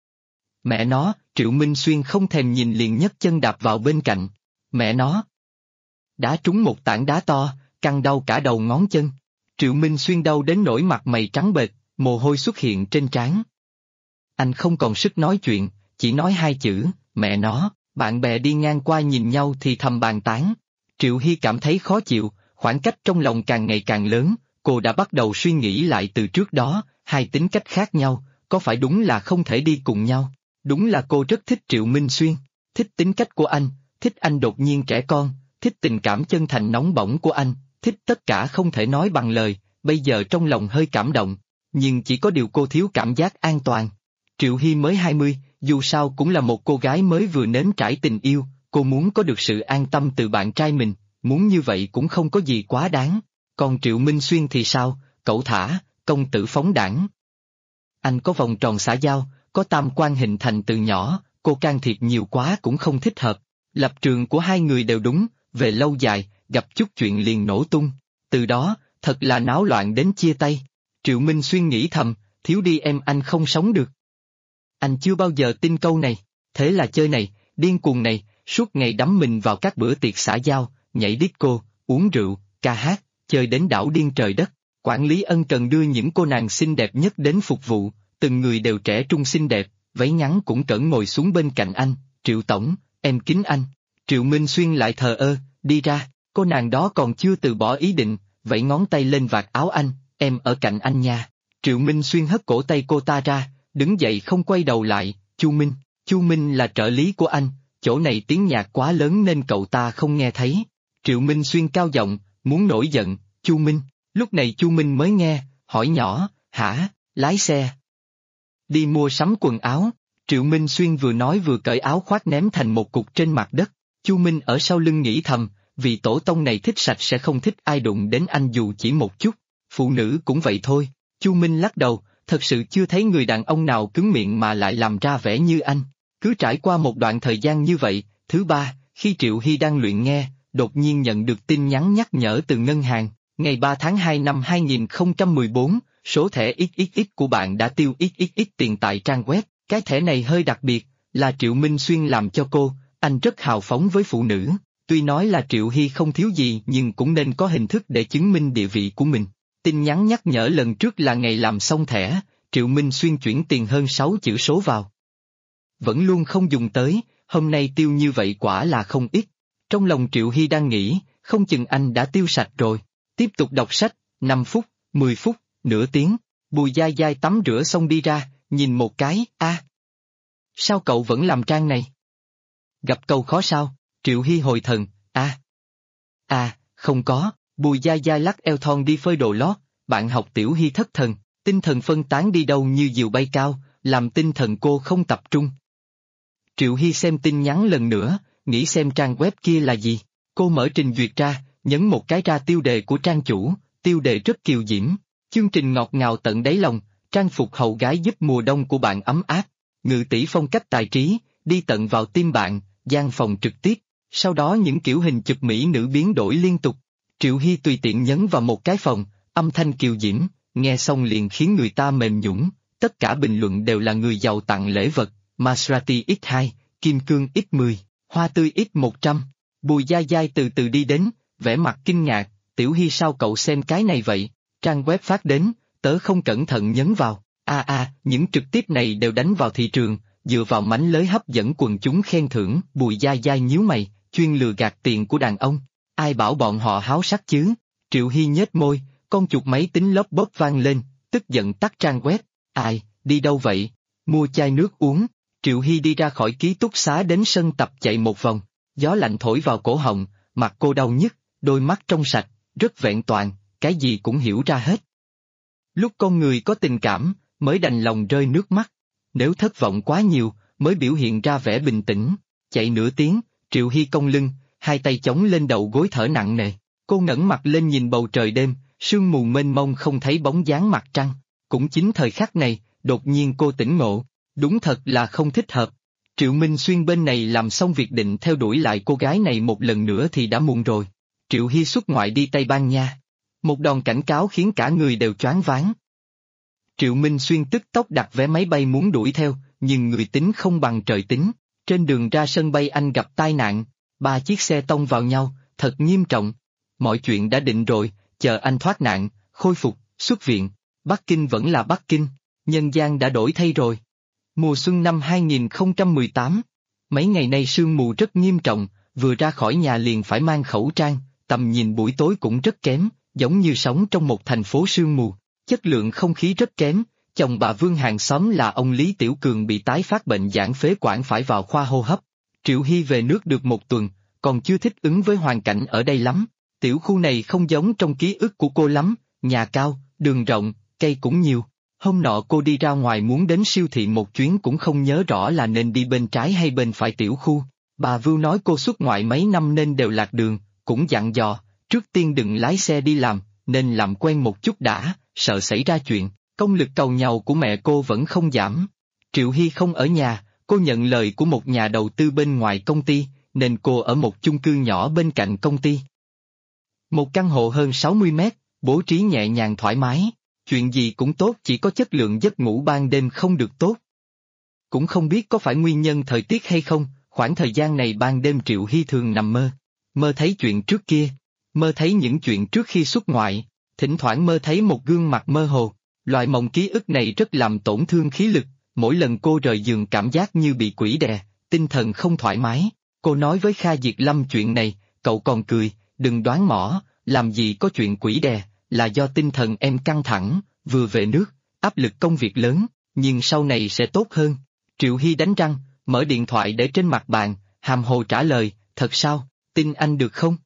Mẹ nó, Triệu Minh Xuyên không thèm nhìn liền nhấc chân đạp vào bên cạnh. Mẹ nó. Đá trúng một tảng đá to, căng đau cả đầu ngón chân. Triệu Minh Xuyên đau đến nỗi mặt mày trắng bệch, mồ hôi xuất hiện trên trán. Anh không còn sức nói chuyện, chỉ nói 2 chữ, mẹ nó, bạn bè đi ngang qua nhìn nhau thì thầm bàn tán. Triệu Hy cảm thấy khó chịu, khoảng cách trong lòng càng ngày càng lớn, cô đã bắt đầu suy nghĩ lại từ trước đó, hai tính cách khác nhau, có phải đúng là không thể đi cùng nhau? Đúng là cô rất thích Triệu Minh Xuyên, thích tính cách của anh, thích anh đột nhiên trẻ con, thích tình cảm chân thành nóng bỏng của anh, thích tất cả không thể nói bằng lời, bây giờ trong lòng hơi cảm động, nhưng chỉ có điều cô thiếu cảm giác an toàn. Triệu Hy mới 20, dù sao cũng là một cô gái mới vừa nếm trải tình yêu, cô muốn có được sự an tâm từ bạn trai mình, muốn như vậy cũng không có gì quá đáng. Còn Triệu Minh Xuyên thì sao, cẩu thả, công tử phóng đãng. Anh có vòng tròn xã giao, có tam quan hình thành từ nhỏ, cô can thiệp nhiều quá cũng không thích hợp. Lập trường của hai người đều đúng, về lâu dài, gặp chút chuyện liền nổ tung. Từ đó, thật là náo loạn đến chia tay. Triệu Minh Xuyên nghĩ thầm, thiếu đi em anh không sống được. Anh chưa bao giờ tin câu này, thế là chơi này, điên cuồng này, suốt ngày đắm mình vào các bữa tiệc xã giao, nhảy disco, uống rượu, ca hát, chơi đến đảo điên trời đất. Quản lý ân cần đưa những cô nàng xinh đẹp nhất đến phục vụ, từng người đều trẻ trung xinh đẹp, váy ngắn cũng cẩn ngồi xuống bên cạnh anh, Triệu Tổng, em kính anh. Triệu Minh Xuyên lại thờ ơ, đi ra, cô nàng đó còn chưa từ bỏ ý định, vẫy ngón tay lên vạt áo anh, em ở cạnh anh nha. Triệu Minh Xuyên hất cổ tay cô ta ra, đứng dậy không quay đầu lại, Chu Minh là trợ lý của anh, chỗ này tiếng nhạc quá lớn nên cậu ta không nghe thấy. Triệu Minh Xuyên cao giọng, muốn nổi giận, Chu Minh, lúc này Chu Minh mới nghe, hỏi nhỏ, hả, lái xe. Đi mua sắm quần áo, Triệu Minh Xuyên vừa nói vừa cởi áo khoác ném thành một cục trên mặt đất. Chu Minh ở sau lưng nghĩ thầm, vì tổ tông này thích sạch sẽ không thích ai đụng đến anh dù chỉ một chút, phụ nữ cũng vậy thôi. Chu Minh lắc đầu, thật sự chưa thấy người đàn ông nào cứng miệng mà lại làm ra vẻ như anh. Cứ trải qua một đoạn thời gian như vậy, thứ ba, khi Triệu Hy đang luyện nghe, đột nhiên nhận được tin nhắn nhắc nhở từ ngân hàng, ngày 3 tháng 2 năm 2014, số thẻ XXX của bạn đã tiêu XXX tiền tại trang web, cái thẻ này hơi đặc biệt, là Triệu Minh Xuyên làm cho cô, anh rất hào phóng với phụ nữ, tuy nói là Triệu Hy không thiếu gì nhưng cũng nên có hình thức để chứng minh địa vị của mình. Tin nhắn nhắc nhở lần trước là ngày làm xong thẻ, Triệu Minh Xuyên chuyển tiền hơn 6 chữ số vào. Vẫn luôn không dùng tới, hôm nay tiêu như vậy quả là không ít. Trong lòng Triệu Hy đang nghĩ, không chừng anh đã tiêu sạch rồi. Tiếp tục đọc sách, 5 phút, 10 phút, nửa tiếng, Bùi Dai Dai tắm rửa xong đi ra, nhìn một cái, sao cậu vẫn làm trang này? Gặp câu khó sao? Triệu Hy hồi thần, không có, Bùi Dai Dai lắc eo thon đi phơi đồ lót, bạn học Tiểu Hy thất thần, tinh thần phân tán đi đâu như diều bay cao, làm tinh thần cô không tập trung. Triệu Hy xem tin nhắn lần nữa, nghĩ xem trang web kia là gì, cô mở trình duyệt ra, nhấn một cái ra tiêu đề của trang chủ, tiêu đề rất kiều diễm, chương trình ngọt ngào tận đáy lòng, trang phục hậu gái giúp mùa đông của bạn ấm áp, ngự tỷ phong cách tài trí, đi tận vào tim bạn, gian phòng trực tiếp, sau đó những kiểu hình chụp mỹ nữ biến đổi liên tục. Triệu Hy tùy tiện nhấn vào một cái phòng, âm thanh kiều diễm, nghe xong liền khiến người ta mềm nhũn. Tất cả bình luận đều là người giàu tặng lễ vật, Maserati X2, Kim Cương X10, Hoa Tươi X100. Bùi Dai Dai từ từ đi đến, vẻ mặt kinh ngạc, Tiểu Hy sao cậu xem cái này vậy? Trang web phát đến, tớ không cẩn thận nhấn vào, những trực tiếp này đều đánh vào thị trường, dựa vào mánh lới hấp dẫn quần chúng khen thưởng. Bùi Dai Dai nhíu mày, chuyên lừa gạt tiền của đàn ông, ai bảo bọn họ háo sắc chứ? Triệu Hy nhếch môi, con chuột máy tính lốp bốp vang lên, tức giận tắt trang web. Ai, đi đâu vậy? Mua chai nước uống. Triệu Hy đi ra khỏi ký túc xá đến sân tập chạy một vòng, gió lạnh thổi vào cổ họng, mặt cô đau nhức, đôi mắt trong sạch, rất vẹn toàn, cái gì cũng hiểu ra hết. Lúc con người có tình cảm, mới đành lòng rơi nước mắt, nếu thất vọng quá nhiều, mới biểu hiện ra vẻ bình tĩnh. Chạy nửa tiếng, Triệu Hy cong lưng, hai tay chống lên đầu gối thở nặng nề, cô ngẩng mặt lên nhìn bầu trời đêm, sương mù mênh mông không thấy bóng dáng mặt trăng. Cũng chính thời khắc này, đột nhiên cô tỉnh ngộ, đúng thật là không thích hợp. Triệu Minh Xuyên bên này làm xong việc định theo đuổi lại cô gái này một lần nữa thì đã muộn rồi. Triệu Hy xuất ngoại đi Tây Ban Nha. Một đòn cảnh cáo khiến cả người đều choáng váng. Triệu Minh Xuyên tức tốc đặt vé máy bay muốn đuổi theo, nhưng người tính không bằng trời tính. Trên đường ra sân bay anh gặp tai nạn, 3 chiếc xe tông vào nhau, thật nghiêm trọng. Mọi chuyện đã định rồi, chờ anh thoát nạn, khôi phục, xuất viện. Bắc Kinh vẫn là Bắc Kinh, nhân gian đã đổi thay rồi. Mùa xuân năm 2018, mấy ngày nay sương mù rất nghiêm trọng, vừa ra khỏi nhà liền phải mang khẩu trang, tầm nhìn buổi tối cũng rất kém, giống như sống trong một thành phố sương mù. Chất lượng không khí rất kém, chồng bà Vương hàng xóm là ông Lý Tiểu Cường bị tái phát bệnh giãn phế quản phải vào khoa hô hấp. Triệu Hy về nước được một tuần, còn chưa thích ứng với hoàn cảnh ở đây lắm. Tiểu khu này không giống trong ký ức của cô lắm, nhà cao, đường rộng, cây cũng nhiều. Hôm nọ cô đi ra ngoài muốn đến siêu thị một chuyến cũng không nhớ rõ là nên đi bên trái hay bên phải tiểu khu. Bà Vưu nói cô xuất ngoại mấy năm nên đều lạc đường, cũng dặn dò, trước tiên đừng lái xe đi làm, nên làm quen một chút đã, sợ xảy ra chuyện. Công lực cầu nhàu của mẹ cô vẫn không giảm. Triệu Hy không ở nhà, cô nhận lời của một nhà đầu tư bên ngoài công ty, nên cô ở một chung cư nhỏ bên cạnh công ty. Một căn hộ hơn 60 mét, bố trí nhẹ nhàng thoải mái, chuyện gì cũng tốt, chỉ có chất lượng giấc ngủ ban đêm không được tốt. Cũng không biết có phải nguyên nhân thời tiết hay không, khoảng thời gian này ban đêm Triệu Hy thường nằm mơ. Mơ thấy chuyện trước kia, mơ thấy những chuyện trước khi xuất ngoại, thỉnh thoảng mơ thấy một gương mặt mơ hồ. Loại mộng ký ức này rất làm tổn thương khí lực, mỗi lần cô rời giường cảm giác như bị quỷ đè, tinh thần không thoải mái. Cô nói với Kha Diệt Lâm chuyện này, cậu còn cười, đừng đoán mỏ, làm gì có chuyện quỷ đè, là do tinh thần em căng thẳng, vừa về nước, áp lực công việc lớn, nhưng sau này sẽ tốt hơn. Triệu Hy đánh răng, mở điện thoại để trên mặt bàn, hàm hồ trả lời, thật sao, tin anh được không?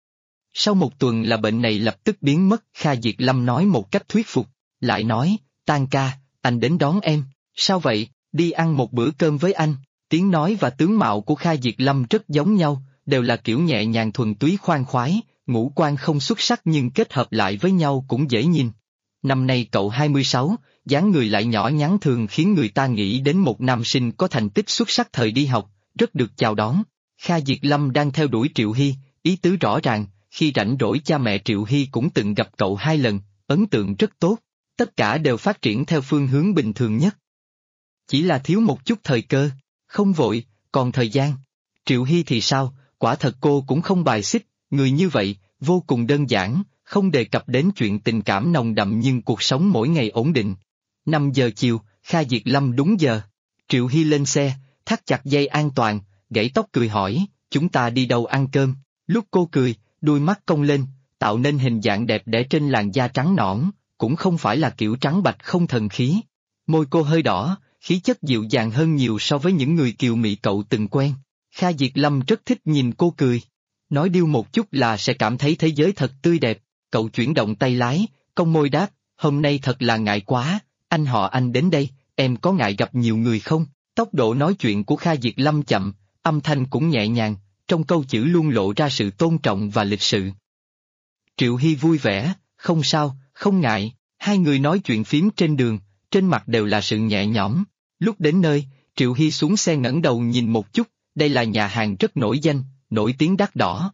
Sau một tuần là bệnh này lập tức biến mất, Kha Diệt Lâm nói một cách thuyết phục, lại nói, tan ca, anh đến đón em, sao vậy, đi ăn một bữa cơm với anh. Tiếng nói và tướng mạo của Kha Diệt Lâm rất giống nhau, đều là kiểu nhẹ nhàng thuần túy khoan khoái, ngũ quan không xuất sắc nhưng kết hợp lại với nhau cũng dễ nhìn. Năm nay cậu 26, dáng người lại nhỏ nhắn thường khiến người ta nghĩ đến một nam sinh có thành tích xuất sắc thời đi học, rất được chào đón. Kha Diệt Lâm đang theo đuổi Triệu Hy, ý tứ rõ ràng, khi rảnh rỗi cha mẹ Triệu Hy cũng từng gặp cậu 2 lần, ấn tượng rất tốt, tất cả đều phát triển theo phương hướng bình thường nhất. Chỉ là thiếu một chút thời cơ, không vội, còn thời gian. Triệu Hy thì sao, quả thật cô cũng không bài xích, người như vậy, vô cùng đơn giản, không đề cập đến chuyện tình cảm nồng đậm nhưng cuộc sống mỗi ngày ổn định. 5 giờ chiều, Kha Diệt Lâm đúng giờ. Triệu Hy lên xe, thắt chặt dây an toàn, gãy tóc cười hỏi, chúng ta đi đâu ăn cơm? Lúc cô cười, đuôi mắt cong lên, tạo nên hình dạng đẹp đẽ trên làn da trắng nõn, cũng không phải là kiểu trắng bạch không thần khí. Môi cô hơi đỏ, khí chất dịu dàng hơn nhiều so với những người kiều mị cậu từng quen. Kha Diệt Lâm rất thích nhìn cô cười. Nói điêu một chút là sẽ cảm thấy thế giới thật tươi đẹp, cậu chuyển động tay lái, cong môi đáp, hôm nay thật là ngại quá, anh họ anh đến đây, em có ngại gặp nhiều người không? Tốc độ nói chuyện của Kha Diệt Lâm chậm, âm thanh cũng nhẹ nhàng, trong câu chữ luôn lộ ra sự tôn trọng và lịch sự. Triệu Hy vui vẻ, không sao, không ngại, hai người nói chuyện phím trên đường, trên mặt đều là sự nhẹ nhõm. Lúc đến nơi, Triệu Hy xuống xe ngẩng đầu nhìn một chút, đây là nhà hàng rất nổi danh, nổi tiếng đắt đỏ.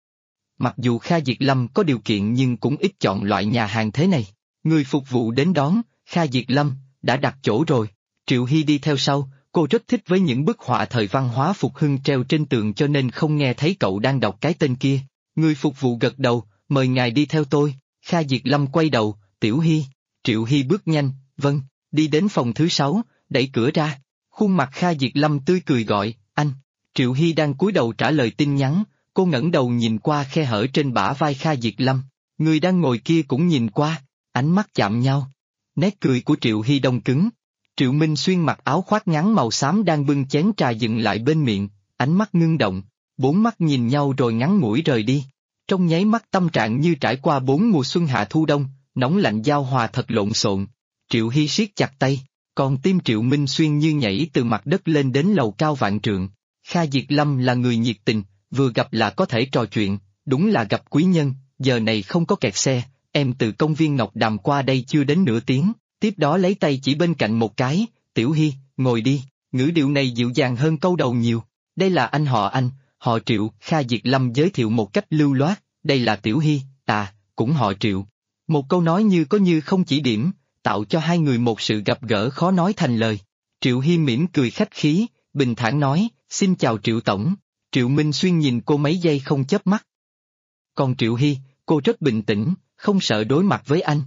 Mặc dù Kha Diệt Lâm có điều kiện nhưng cũng ít chọn loại nhà hàng thế này. Người phục vụ đến đón, Kha Diệt Lâm, đã đặt chỗ rồi. Triệu Hy đi theo sau, cô rất thích với những bức họa thời văn hóa Phục Hưng treo trên tường cho nên không nghe thấy cậu đang đọc cái tên kia. Người phục vụ gật đầu, mời ngài đi theo tôi. Kha Diệt Lâm quay đầu, Tiểu Hy. Triệu Hy bước nhanh, vâng, đi đến phòng thứ 6, đẩy cửa ra. Khuôn mặt Kha Diệt Lâm tươi cười gọi, anh. Triệu Hy đang cúi đầu trả lời tin nhắn, cô ngẩng đầu nhìn qua khe hở trên bả vai Kha Diệt Lâm. Người đang ngồi kia cũng nhìn qua, ánh mắt chạm nhau. Nét cười của Triệu Hy đông cứng. Triệu Minh Xuyên mặc áo khoác ngắn màu xám đang bưng chén trà dựng lại bên miệng, ánh mắt ngưng động, 4 mắt nhìn nhau rồi ngắn ngủi rời đi. Trong nháy mắt tâm trạng như trải qua 4 mùa xuân hạ thu đông, nóng lạnh giao hòa thật lộn xộn. Triệu Hy siết chặt tay, còn tim Triệu Minh Xuyên như nhảy từ mặt đất lên đến lầu cao vạn trượng. Kha Diệt Lâm là người nhiệt tình, vừa gặp là có thể trò chuyện, đúng là gặp quý nhân, giờ này không có kẹt xe, em từ công viên Ngọc Đàm qua đây chưa đến nửa tiếng, tiếp đó lấy tay chỉ bên cạnh một cái, Tiểu Hy, ngồi đi, ngữ điệu này dịu dàng hơn câu đầu nhiều, đây là anh, họ Triệu, Kha Diệt Lâm giới thiệu một cách lưu loát, đây là Tiểu Hy, cũng họ Triệu. Một câu nói như có như không chỉ điểm, tạo cho hai người một sự gặp gỡ khó nói thành lời. Triệu Hy mỉm cười khách khí, bình thản nói, xin chào Triệu Tổng. Triệu Minh Xuyên nhìn cô mấy giây không chớp mắt. Còn Triệu Hy, cô rất bình tĩnh, không sợ đối mặt với anh.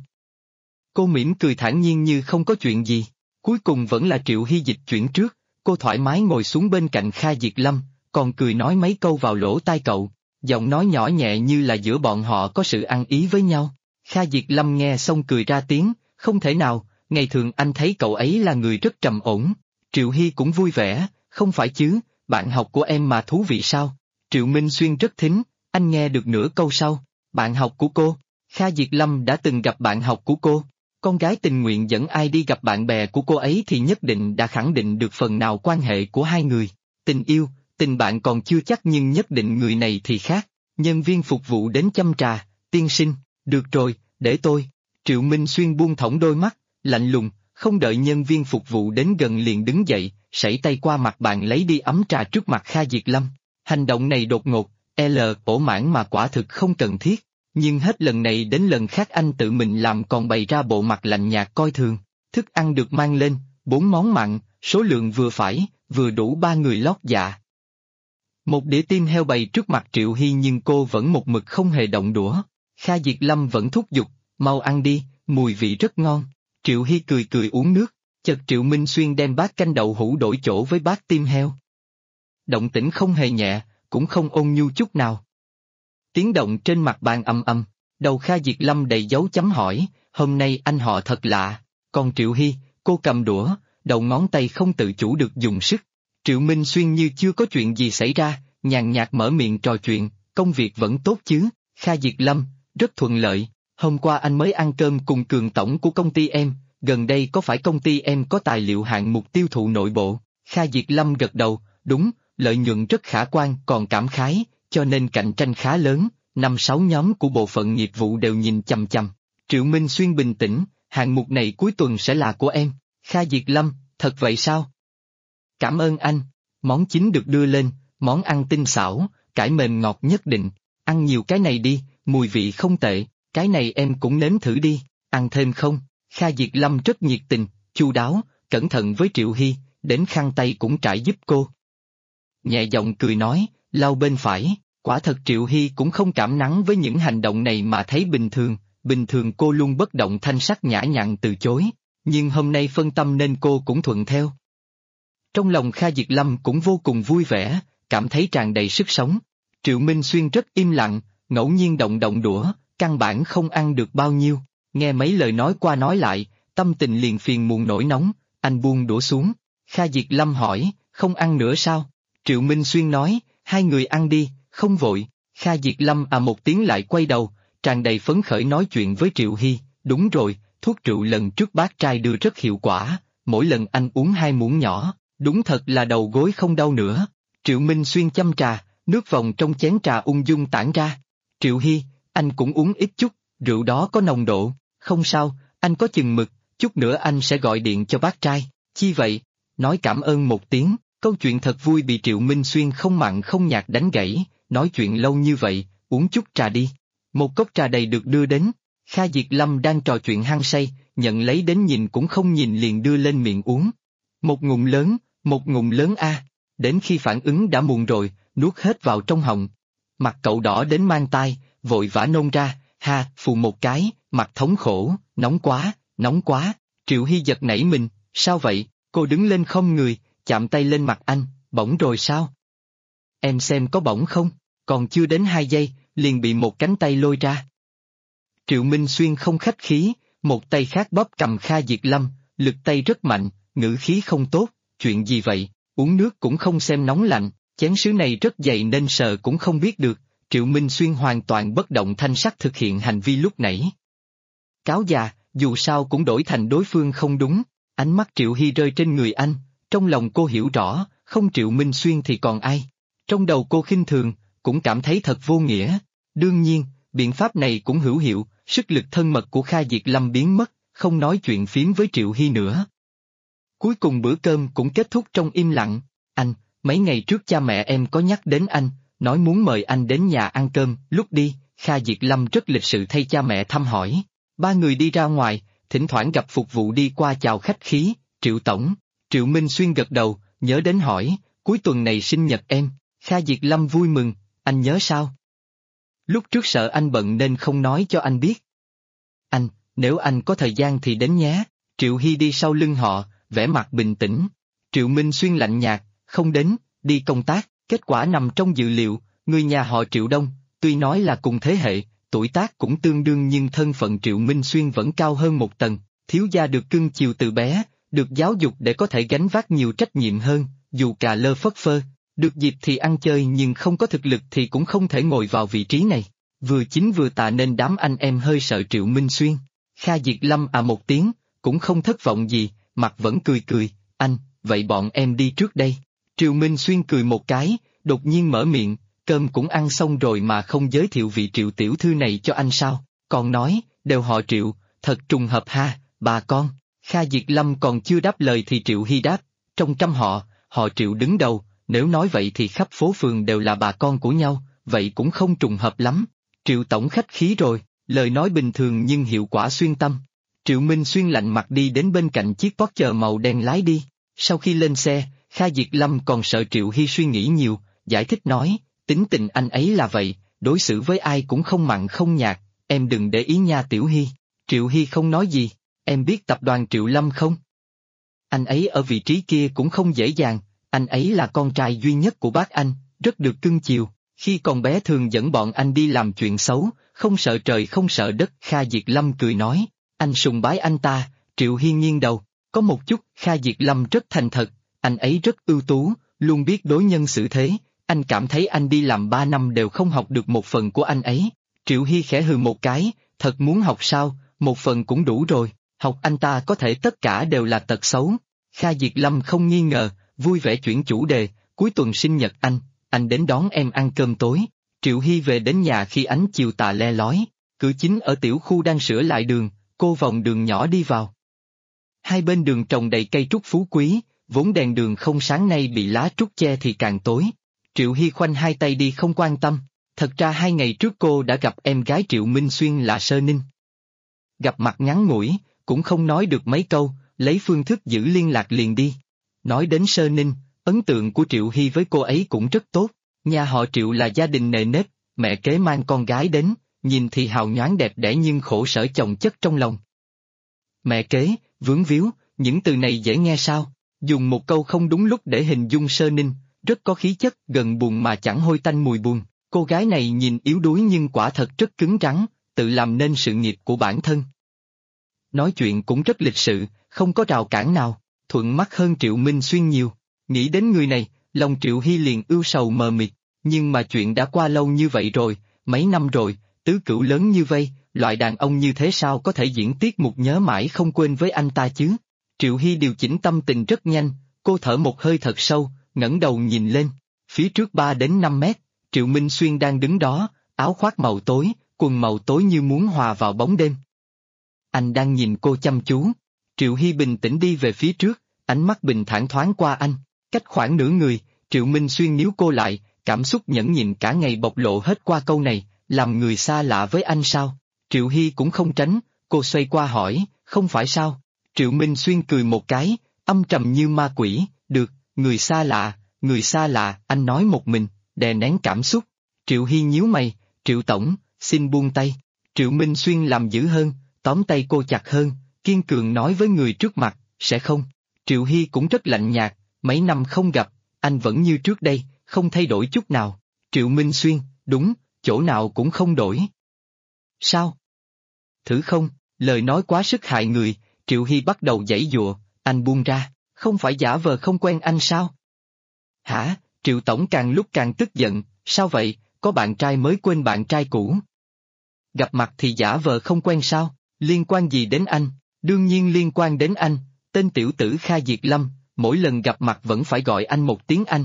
Cô mỉm cười thản nhiên như không có chuyện gì. Cuối cùng vẫn là Triệu Hy dịch chuyển trước, cô thoải mái ngồi xuống bên cạnh Kha Diệt Lâm, còn cười nói mấy câu vào lỗ tai cậu, giọng nói nhỏ nhẹ như là giữa bọn họ có sự ăn ý với nhau. Kha Diệt Lâm nghe xong cười ra tiếng, không thể nào, ngày thường anh thấy cậu ấy là người rất trầm ổn. Triệu Hy cũng vui vẻ, không phải chứ, bạn học của em mà thú vị sao? Triệu Minh Xuyên rất thính, anh nghe được nửa câu sau, bạn học của cô. Kha Diệt Lâm đã từng gặp bạn học của cô. Con gái tình nguyện dẫn ai đi gặp bạn bè của cô ấy thì nhất định đã khẳng định được phần nào quan hệ của hai người. Tình yêu, tình bạn còn chưa chắc nhưng nhất định người này thì khác. Nhân viên phục vụ đến châm trà, tiên sinh, được rồi, để tôi. Triệu Minh Xuyên buông thõng đôi mắt, lạnh lùng, không đợi nhân viên phục vụ đến gần liền đứng dậy, sẩy tay qua mặt bạn lấy đi ấm trà trước mặt Kha Diệt Lâm. Hành động này đột ngột, ổ mãn mà quả thực không cần thiết, nhưng hết lần này đến lần khác anh tự mình làm còn bày ra bộ mặt lạnh nhạt coi thường. Thức ăn được mang lên, 4 món mặn, số lượng vừa phải, vừa đủ 3 người lót dạ. Một đĩa tim heo bày trước mặt Triệu Hy nhưng cô vẫn một mực không hề động đũa. Kha Diệt Lâm vẫn thúc giục, mau ăn đi, mùi vị rất ngon. Triệu Hy cười cười uống nước, chợt Triệu Minh Xuyên đem bát canh đậu hũ đổi chỗ với bát tim heo. Động tĩnh không hề nhẹ, cũng không ôn nhu chút nào. Tiếng động trên mặt bàn ầm ầm, đầu Kha Diệt Lâm đầy dấu chấm hỏi, hôm nay anh họ thật lạ. Còn Triệu Hy, cô cầm đũa, đầu ngón tay không tự chủ được dùng sức. Triệu Minh Xuyên như chưa có chuyện gì xảy ra, nhàn nhạt mở miệng trò chuyện, công việc vẫn tốt chứ. Kha Diệt Lâm, rất thuận lợi, hôm qua anh mới ăn cơm cùng Cường tổng của công ty em, gần đây có phải công ty em có tài liệu hạng mục tiêu thụ nội bộ? Kha Diệt Lâm gật đầu, đúng, lợi nhuận rất khả quan còn cảm khái, cho nên cạnh tranh khá lớn, 5-6 nhóm của bộ phận nghiệp vụ đều nhìn chằm chằm. Triệu Minh Xuyên bình tĩnh, hạng mục này cuối tuần sẽ là của em. Kha Diệt Lâm, thật vậy sao? Cảm ơn anh. Món chính được đưa lên, món ăn tinh xảo, cải mềm ngọt nhất định. Ăn nhiều cái này đi, mùi vị không tệ, cái này em cũng nếm thử đi, ăn thêm không? Kha Diệt Lâm rất nhiệt tình, chu đáo, cẩn thận với Triệu Hy, đến khăn tay cũng trải giúp cô. Nhẹ giọng cười nói, lau bên phải, quả thật Triệu Hy cũng không cảm nắng với những hành động này mà thấy bình thường cô luôn bất động thanh sắc nhã nhặn từ chối, nhưng hôm nay phân tâm nên cô cũng thuận theo. Trong lòng Kha Diệt Lâm cũng vô cùng vui vẻ, cảm thấy tràn đầy sức sống. Triệu Minh Xuyên rất im lặng, ngẫu nhiên động đũa, căn bản không ăn được bao nhiêu, nghe mấy lời nói qua nói lại, tâm tình liền phiền muộn nổi nóng, anh buông đũa xuống. Kha Diệt Lâm hỏi, không ăn nữa sao? Triệu Minh Xuyên nói, hai người ăn đi, không vội. Kha Diệt Lâm một tiếng lại quay đầu, tràn đầy phấn khởi nói chuyện với Triệu Hy, đúng rồi, thuốc rượu lần trước bác trai đưa rất hiệu quả, mỗi lần anh uống 2 muỗng nhỏ, đúng thật là đầu gối không đau nữa. Triệu Minh Xuyên châm trà, nước vòng trong chén trà ung dung tản ra. Triệu Hy, anh cũng uống ít chút, rượu đó có nồng độ, không sao, anh có chừng mực, chút nữa anh sẽ gọi điện cho bác trai. Chi vậy? Nói cảm ơn một tiếng, câu chuyện thật vui bị Triệu Minh Xuyên không mặn không nhạt đánh gãy, nói chuyện lâu như vậy, uống chút trà đi. Một cốc trà đầy được đưa đến, Kha Diệt Lâm đang trò chuyện hăng say, nhận lấy đến nhìn cũng không nhìn liền đưa lên miệng uống. Một ngụm lớn đến khi phản ứng đã muộn rồi, nuốt hết vào trong họng. Mặt cậu đỏ đến mang tai, vội vã nôn ra, phù một cái, mặt thống khổ, nóng quá. Triệu Hy giật nảy mình, sao vậy? Cô đứng lên không người, chạm tay lên mặt anh, bỏng rồi sao? Em xem có bỏng không? Còn chưa đến 2 giây, liền bị một cánh tay lôi ra. Triệu Minh Xuyên không khách khí, một tay khác bóp cầm Kha Diệt Lâm, lực tay rất mạnh, ngữ khí không tốt, chuyện gì vậy? Uống nước cũng không xem nóng lạnh, chén sứ này rất dày nên sờ cũng không biết được. Triệu Minh Xuyên hoàn toàn bất động thanh sắc thực hiện hành vi lúc nãy. Cáo già, dù sao cũng đổi thành đối phương không đúng. Ánh mắt Triệu Hy rơi trên người anh, trong lòng cô hiểu rõ, không Triệu Minh Xuyên thì còn ai. Trong đầu cô khinh thường, cũng cảm thấy thật vô nghĩa. Đương nhiên, biện pháp này cũng hữu hiệu, sức lực thân mật của Kha Diệt Lâm biến mất, không nói chuyện phiếm với Triệu Hy nữa. Cuối cùng bữa cơm cũng kết thúc trong im lặng. Anh, mấy ngày trước cha mẹ em có nhắc đến anh, nói muốn mời anh đến nhà ăn cơm. Lúc đi, Kha Diệt Lâm rất lịch sự thay cha mẹ thăm hỏi. 3 người đi ra ngoài, thỉnh thoảng gặp phục vụ đi qua chào khách khí. Triệu tổng. Triệu Minh Xuyên gật đầu, nhớ đến hỏi, cuối tuần này sinh nhật em. Kha Diệt Lâm vui mừng, anh nhớ sao? Lúc trước sợ anh bận nên không nói cho anh biết. Anh, nếu anh có thời gian thì đến nhé. Triệu Hy đi sau lưng họ, vẻ mặt bình tĩnh. Triệu Minh Xuyên lạnh nhạt, không đến, đi công tác. Kết quả nằm trong dự liệu, người nhà họ Triệu Đông, tuy nói là cùng thế hệ, tuổi tác cũng tương đương nhưng thân phận Triệu Minh Xuyên vẫn cao hơn một tầng. Thiếu gia được cưng chiều từ bé, được giáo dục để có thể gánh vác nhiều trách nhiệm hơn, dù cà lơ phất phơ. Được dịp thì ăn chơi nhưng không có thực lực thì cũng không thể ngồi vào vị trí này. Vừa chính vừa tà nên đám anh em hơi sợ Triệu Minh Xuyên. Kha Diệt Lâm một tiếng, cũng không thất vọng gì, mặt vẫn cười, anh, vậy bọn em đi trước đây. Triệu Minh Xuyên cười một cái, đột nhiên mở miệng, cơm cũng ăn xong rồi mà không giới thiệu vị Triệu tiểu thư này cho anh sao, còn nói, đều họ Triệu, thật trùng hợp ha, bà con. Kha Diệt Lâm còn chưa đáp lời thì Triệu Hy đáp, trong trăm họ Triệu đứng đầu, nếu nói vậy thì khắp phố phường đều là bà con của nhau, vậy cũng không trùng hợp lắm. Triệu tổng khách khí rồi, lời nói bình thường nhưng hiệu quả xuyên tâm. Triệu Minh Xuyên lạnh mặt đi đến bên cạnh chiếc Porsche màu đen lái đi. Sau khi lên xe, Kha Diệt Lâm còn sợ Triệu Hy suy nghĩ nhiều, giải thích nói, tính tình anh ấy là vậy, đối xử với ai cũng không mặn không nhạt, em đừng để ý nha Tiểu Hy. Triệu Hy không nói gì, em biết tập đoàn Triệu Lâm không? Anh ấy ở vị trí kia cũng không dễ dàng, anh ấy là con trai duy nhất của bác anh, rất được cưng chiều, khi còn bé thường dẫn bọn anh đi làm chuyện xấu, không sợ trời không sợ đất. Kha Diệt Lâm cười nói, anh sùng bái anh ta. Triệu Hy nghiêng đầu, có một chút. Kha Diệt Lâm rất thành thật, anh ấy rất ưu tú, luôn biết đối nhân xử thế, anh cảm thấy anh đi làm 3 năm đều không học được một phần của anh ấy. Triệu Hy khẽ hừ một cái, thật muốn học sao, một phần cũng đủ rồi, học anh ta có thể tất cả đều là tật xấu. Kha Diệt Lâm không nghi ngờ, vui vẻ chuyển chủ đề, cuối tuần sinh nhật anh đến đón em ăn cơm tối. Triệu Hy về đến nhà khi ánh chiều tà le lói, cửa chính ở tiểu khu đang sửa lại đường, cô vòng đường nhỏ đi vào. Hai bên đường trồng đầy cây trúc phú quý, vốn đèn đường không sáng nay bị lá trúc che thì càng tối. Triệu Hy khoanh hai tay đi không quan tâm, thật ra 2 ngày trước cô đã gặp em gái Triệu Minh Xuyên là Sơ Ninh. Gặp mặt ngắn ngủi, cũng không nói được mấy câu, lấy phương thức giữ liên lạc liền đi. Nói đến Sơ Ninh, ấn tượng của Triệu Hy với cô ấy cũng rất tốt, nhà họ Triệu là gia đình nề nếp, mẹ kế mang con gái đến, nhìn thì hào nhoáng đẹp đẽ nhưng khổ sở chồng chất trong lòng. Mẹ kế, vướng víu, những từ này dễ nghe sao? Dùng một câu không đúng lúc để hình dung Sơ Ninh, rất có khí chất, gần buồn mà chẳng hôi tanh mùi buồn. Cô gái này nhìn yếu đuối nhưng quả thật rất cứng rắn, tự làm nên sự nghiệp của bản thân. Nói chuyện cũng rất lịch sự, không có rào cản nào, thuận mắt hơn Triệu Minh Xuyên nhiều. Nghĩ đến người này, lòng Triệu Hy liền ưu sầu mờ mịt, nhưng mà chuyện đã qua lâu như vậy rồi, mấy năm rồi, tứ cửu lớn như vây, loại đàn ông như thế sao có thể diễn tiết mục nhớ mãi không quên với anh ta chứ? Triệu Hy điều chỉnh tâm tình rất nhanh, cô thở một hơi thật sâu, ngẩng đầu nhìn lên, phía trước 3 đến 5 mét, Triệu Minh Xuyên đang đứng đó, áo khoác màu tối, quần màu tối như muốn hòa vào bóng đêm. Anh đang nhìn cô chăm chú. Triệu Hy bình tĩnh đi về phía trước, ánh mắt bình thản thoáng qua anh, cách khoảng nửa người, Triệu Minh Xuyên níu cô lại, cảm xúc nhẫn nhịn cả ngày bộc lộ hết qua câu này, làm người xa lạ với anh sao? Triệu Hy cũng không tránh, cô xoay qua hỏi, không phải sao? Triệu Minh Xuyên cười một cái, âm trầm như ma quỷ, được, người xa lạ, anh nói một mình, đè nén cảm xúc. Triệu Hy nhíu mày, Triệu Tổng, xin buông tay. Triệu Minh Xuyên làm dữ hơn, tóm tay cô chặt hơn, kiên cường nói với người trước mặt, sẽ không. Triệu Hy cũng rất lạnh nhạt, mấy năm không gặp, anh vẫn như trước đây, không thay đổi chút nào. Triệu Minh Xuyên, đúng, chỗ nào cũng không đổi. Sao? Thử không, lời nói quá sức hại người, Triệu Hy bắt đầu giãy giụa, anh buông ra, không phải giả vờ không quen anh sao? Hả? Triệu Tổng càng lúc càng tức giận, sao vậy, có bạn trai mới quên bạn trai cũ? Gặp mặt thì giả vờ không quen sao, liên quan gì đến anh? Đương nhiên liên quan đến anh, tên tiểu tử Kha Diệt Lâm, mỗi lần gặp mặt vẫn phải gọi anh một tiếng anh.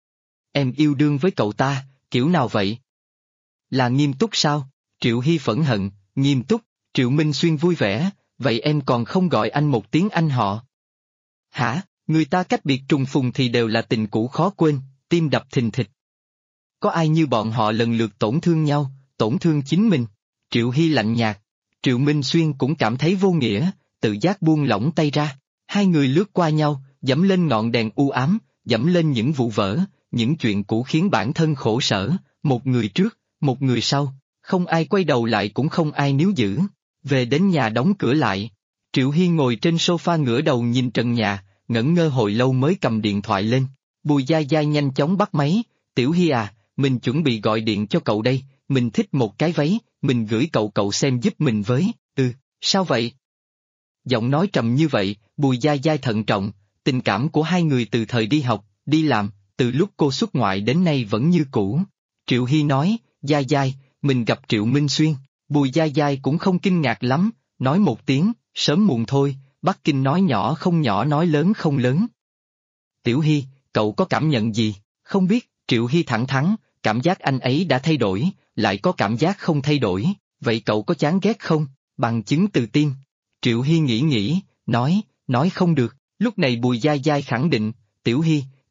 Em yêu đương với cậu ta, kiểu nào vậy? Là nghiêm túc sao? Triệu Hy phẫn hận, nghiêm túc. Triệu Minh Xuyên vui vẻ, vậy em còn không gọi anh một tiếng anh họ? Hả, người ta cách biệt trùng phùng thì đều là tình cũ khó quên, tim đập thình thịch. Có ai như bọn họ lần lượt tổn thương nhau, tổn thương chính mình? Triệu Hy lạnh nhạt. Triệu Minh Xuyên cũng cảm thấy vô nghĩa, tự giác buông lỏng tay ra. Hai người lướt qua nhau, dẫm lên ngọn đèn u ám, dẫm lên những vụ vỡ, những chuyện cũ khiến bản thân khổ sở, một người trước, một người sau, không ai quay đầu lại cũng không ai níu giữ. Về đến nhà đóng cửa lại, Triệu Hy ngồi trên sofa ngửa đầu nhìn trần nhà, ngẩn ngơ hồi lâu mới cầm điện thoại lên. Bùi Dai Dai nhanh chóng bắt máy, Tiểu Hy à, mình chuẩn bị gọi điện cho cậu đây, mình thích một cái váy, mình gửi cậu xem giúp mình với. Sao vậy? Giọng nói trầm như vậy, Bùi Dai Dai thận trọng, tình cảm của hai người từ thời đi học, đi làm, từ lúc cô xuất ngoại đến nay vẫn như cũ. Triệu Hy nói, Dai Dai, mình gặp Triệu Minh Xuyên. Bùi Dai Dai cũng không kinh ngạc lắm, nói một tiếng, sớm muộn thôi, Bắc Kinh nói nhỏ không nhỏ nói lớn không lớn. Tiểu Hy, cậu có cảm nhận gì? Không biết, Triệu Hy thẳng thắn, cảm giác anh ấy đã thay đổi, lại có cảm giác không thay đổi, vậy cậu có chán ghét không? Bằng chứng từ tim. Triệu Hy nghĩ, nói không được, lúc này Bùi Dai Dai khẳng định, Tiểu Hy,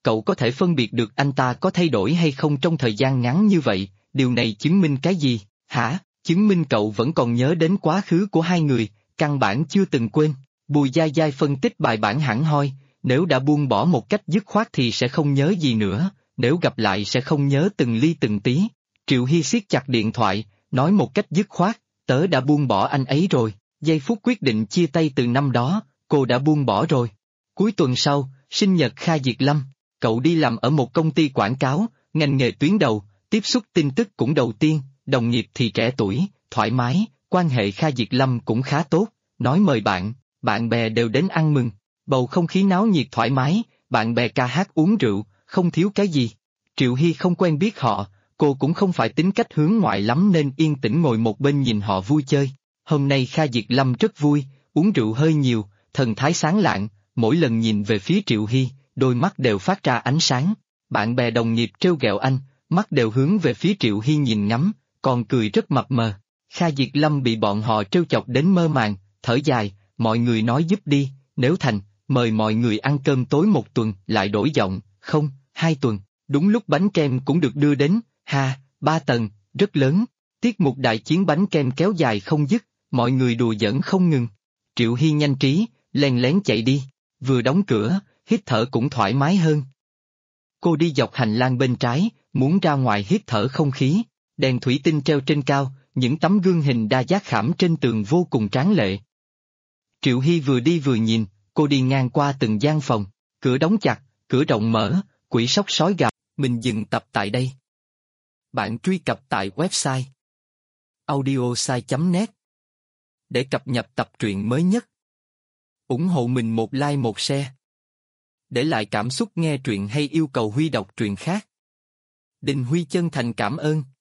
cậu có thể phân biệt được anh ta có thay đổi hay không trong thời gian ngắn như vậy, điều này chứng minh cái gì, hả? Chứng minh cậu vẫn còn nhớ đến quá khứ của hai người, căn bản chưa từng quên. Bùi Dai Dai phân tích bài bản hẳn hoi, nếu đã buông bỏ một cách dứt khoát thì sẽ không nhớ gì nữa, nếu gặp lại sẽ không nhớ từng ly từng tí. Triệu Hy siết chặt điện thoại, nói một cách dứt khoát, tớ đã buông bỏ anh ấy rồi, giây phút quyết định chia tay từ năm đó, cô đã buông bỏ rồi. Cuối tuần sau, sinh nhật Kha Diệt Lâm, cậu đi làm ở một công ty quảng cáo, ngành nghề tuyến đầu, tiếp xúc tin tức cũng đầu tiên, đồng nghiệp thì trẻ tuổi, thoải mái, quan hệ Kha Diệt Lâm cũng khá tốt, nói mời bạn bè đều đến ăn mừng, bầu không khí náo nhiệt thoải mái, bạn bè ca hát uống rượu, không thiếu cái gì. Triệu Hy không quen biết họ, cô cũng không phải tính cách hướng ngoại lắm nên yên tĩnh ngồi một bên nhìn họ vui chơi. Hôm nay Kha Diệt Lâm rất vui, uống rượu hơi nhiều, thần thái sáng lạng, mỗi lần nhìn về phía Triệu Hy, đôi mắt đều phát ra ánh sáng. Bạn bè đồng nghiệp trêu ghẹo anh, mắt đều hướng về phía Triệu Hy nhìn ngắm, còn cười rất mập mờ. Kha Diệt Lâm bị bọn họ trêu chọc đến mơ màng, thở dài, mọi người nói giúp đi, nếu thành, mời mọi người ăn cơm tối một tuần, lại đổi giọng, không, 2 tuần. Đúng lúc bánh kem cũng được đưa đến, 3 tầng, rất lớn. Tiết mục đại chiến bánh kem kéo dài không dứt, mọi người đùa giỡn không ngừng. Triệu Hy nhanh trí, len lén chạy đi, vừa đóng cửa, hít thở cũng thoải mái hơn. Cô đi dọc hành lang bên trái, muốn ra ngoài hít thở không khí, đèn thủy tinh treo trên cao, những tấm gương hình đa giác khảm trên tường vô cùng tráng lệ. Triệu Hy vừa đi vừa nhìn, cô đi ngang qua từng gian phòng, cửa đóng chặt, cửa rộng mở, quỷ sóc sói gào. Mình dừng tập tại đây. Bạn truy cập tại website audiosai.net để cập nhật tập truyện mới nhất. Ủng hộ mình một like một share. Để lại cảm xúc nghe truyện hay yêu cầu Huy đọc truyện khác. Đình Huy chân thành cảm ơn.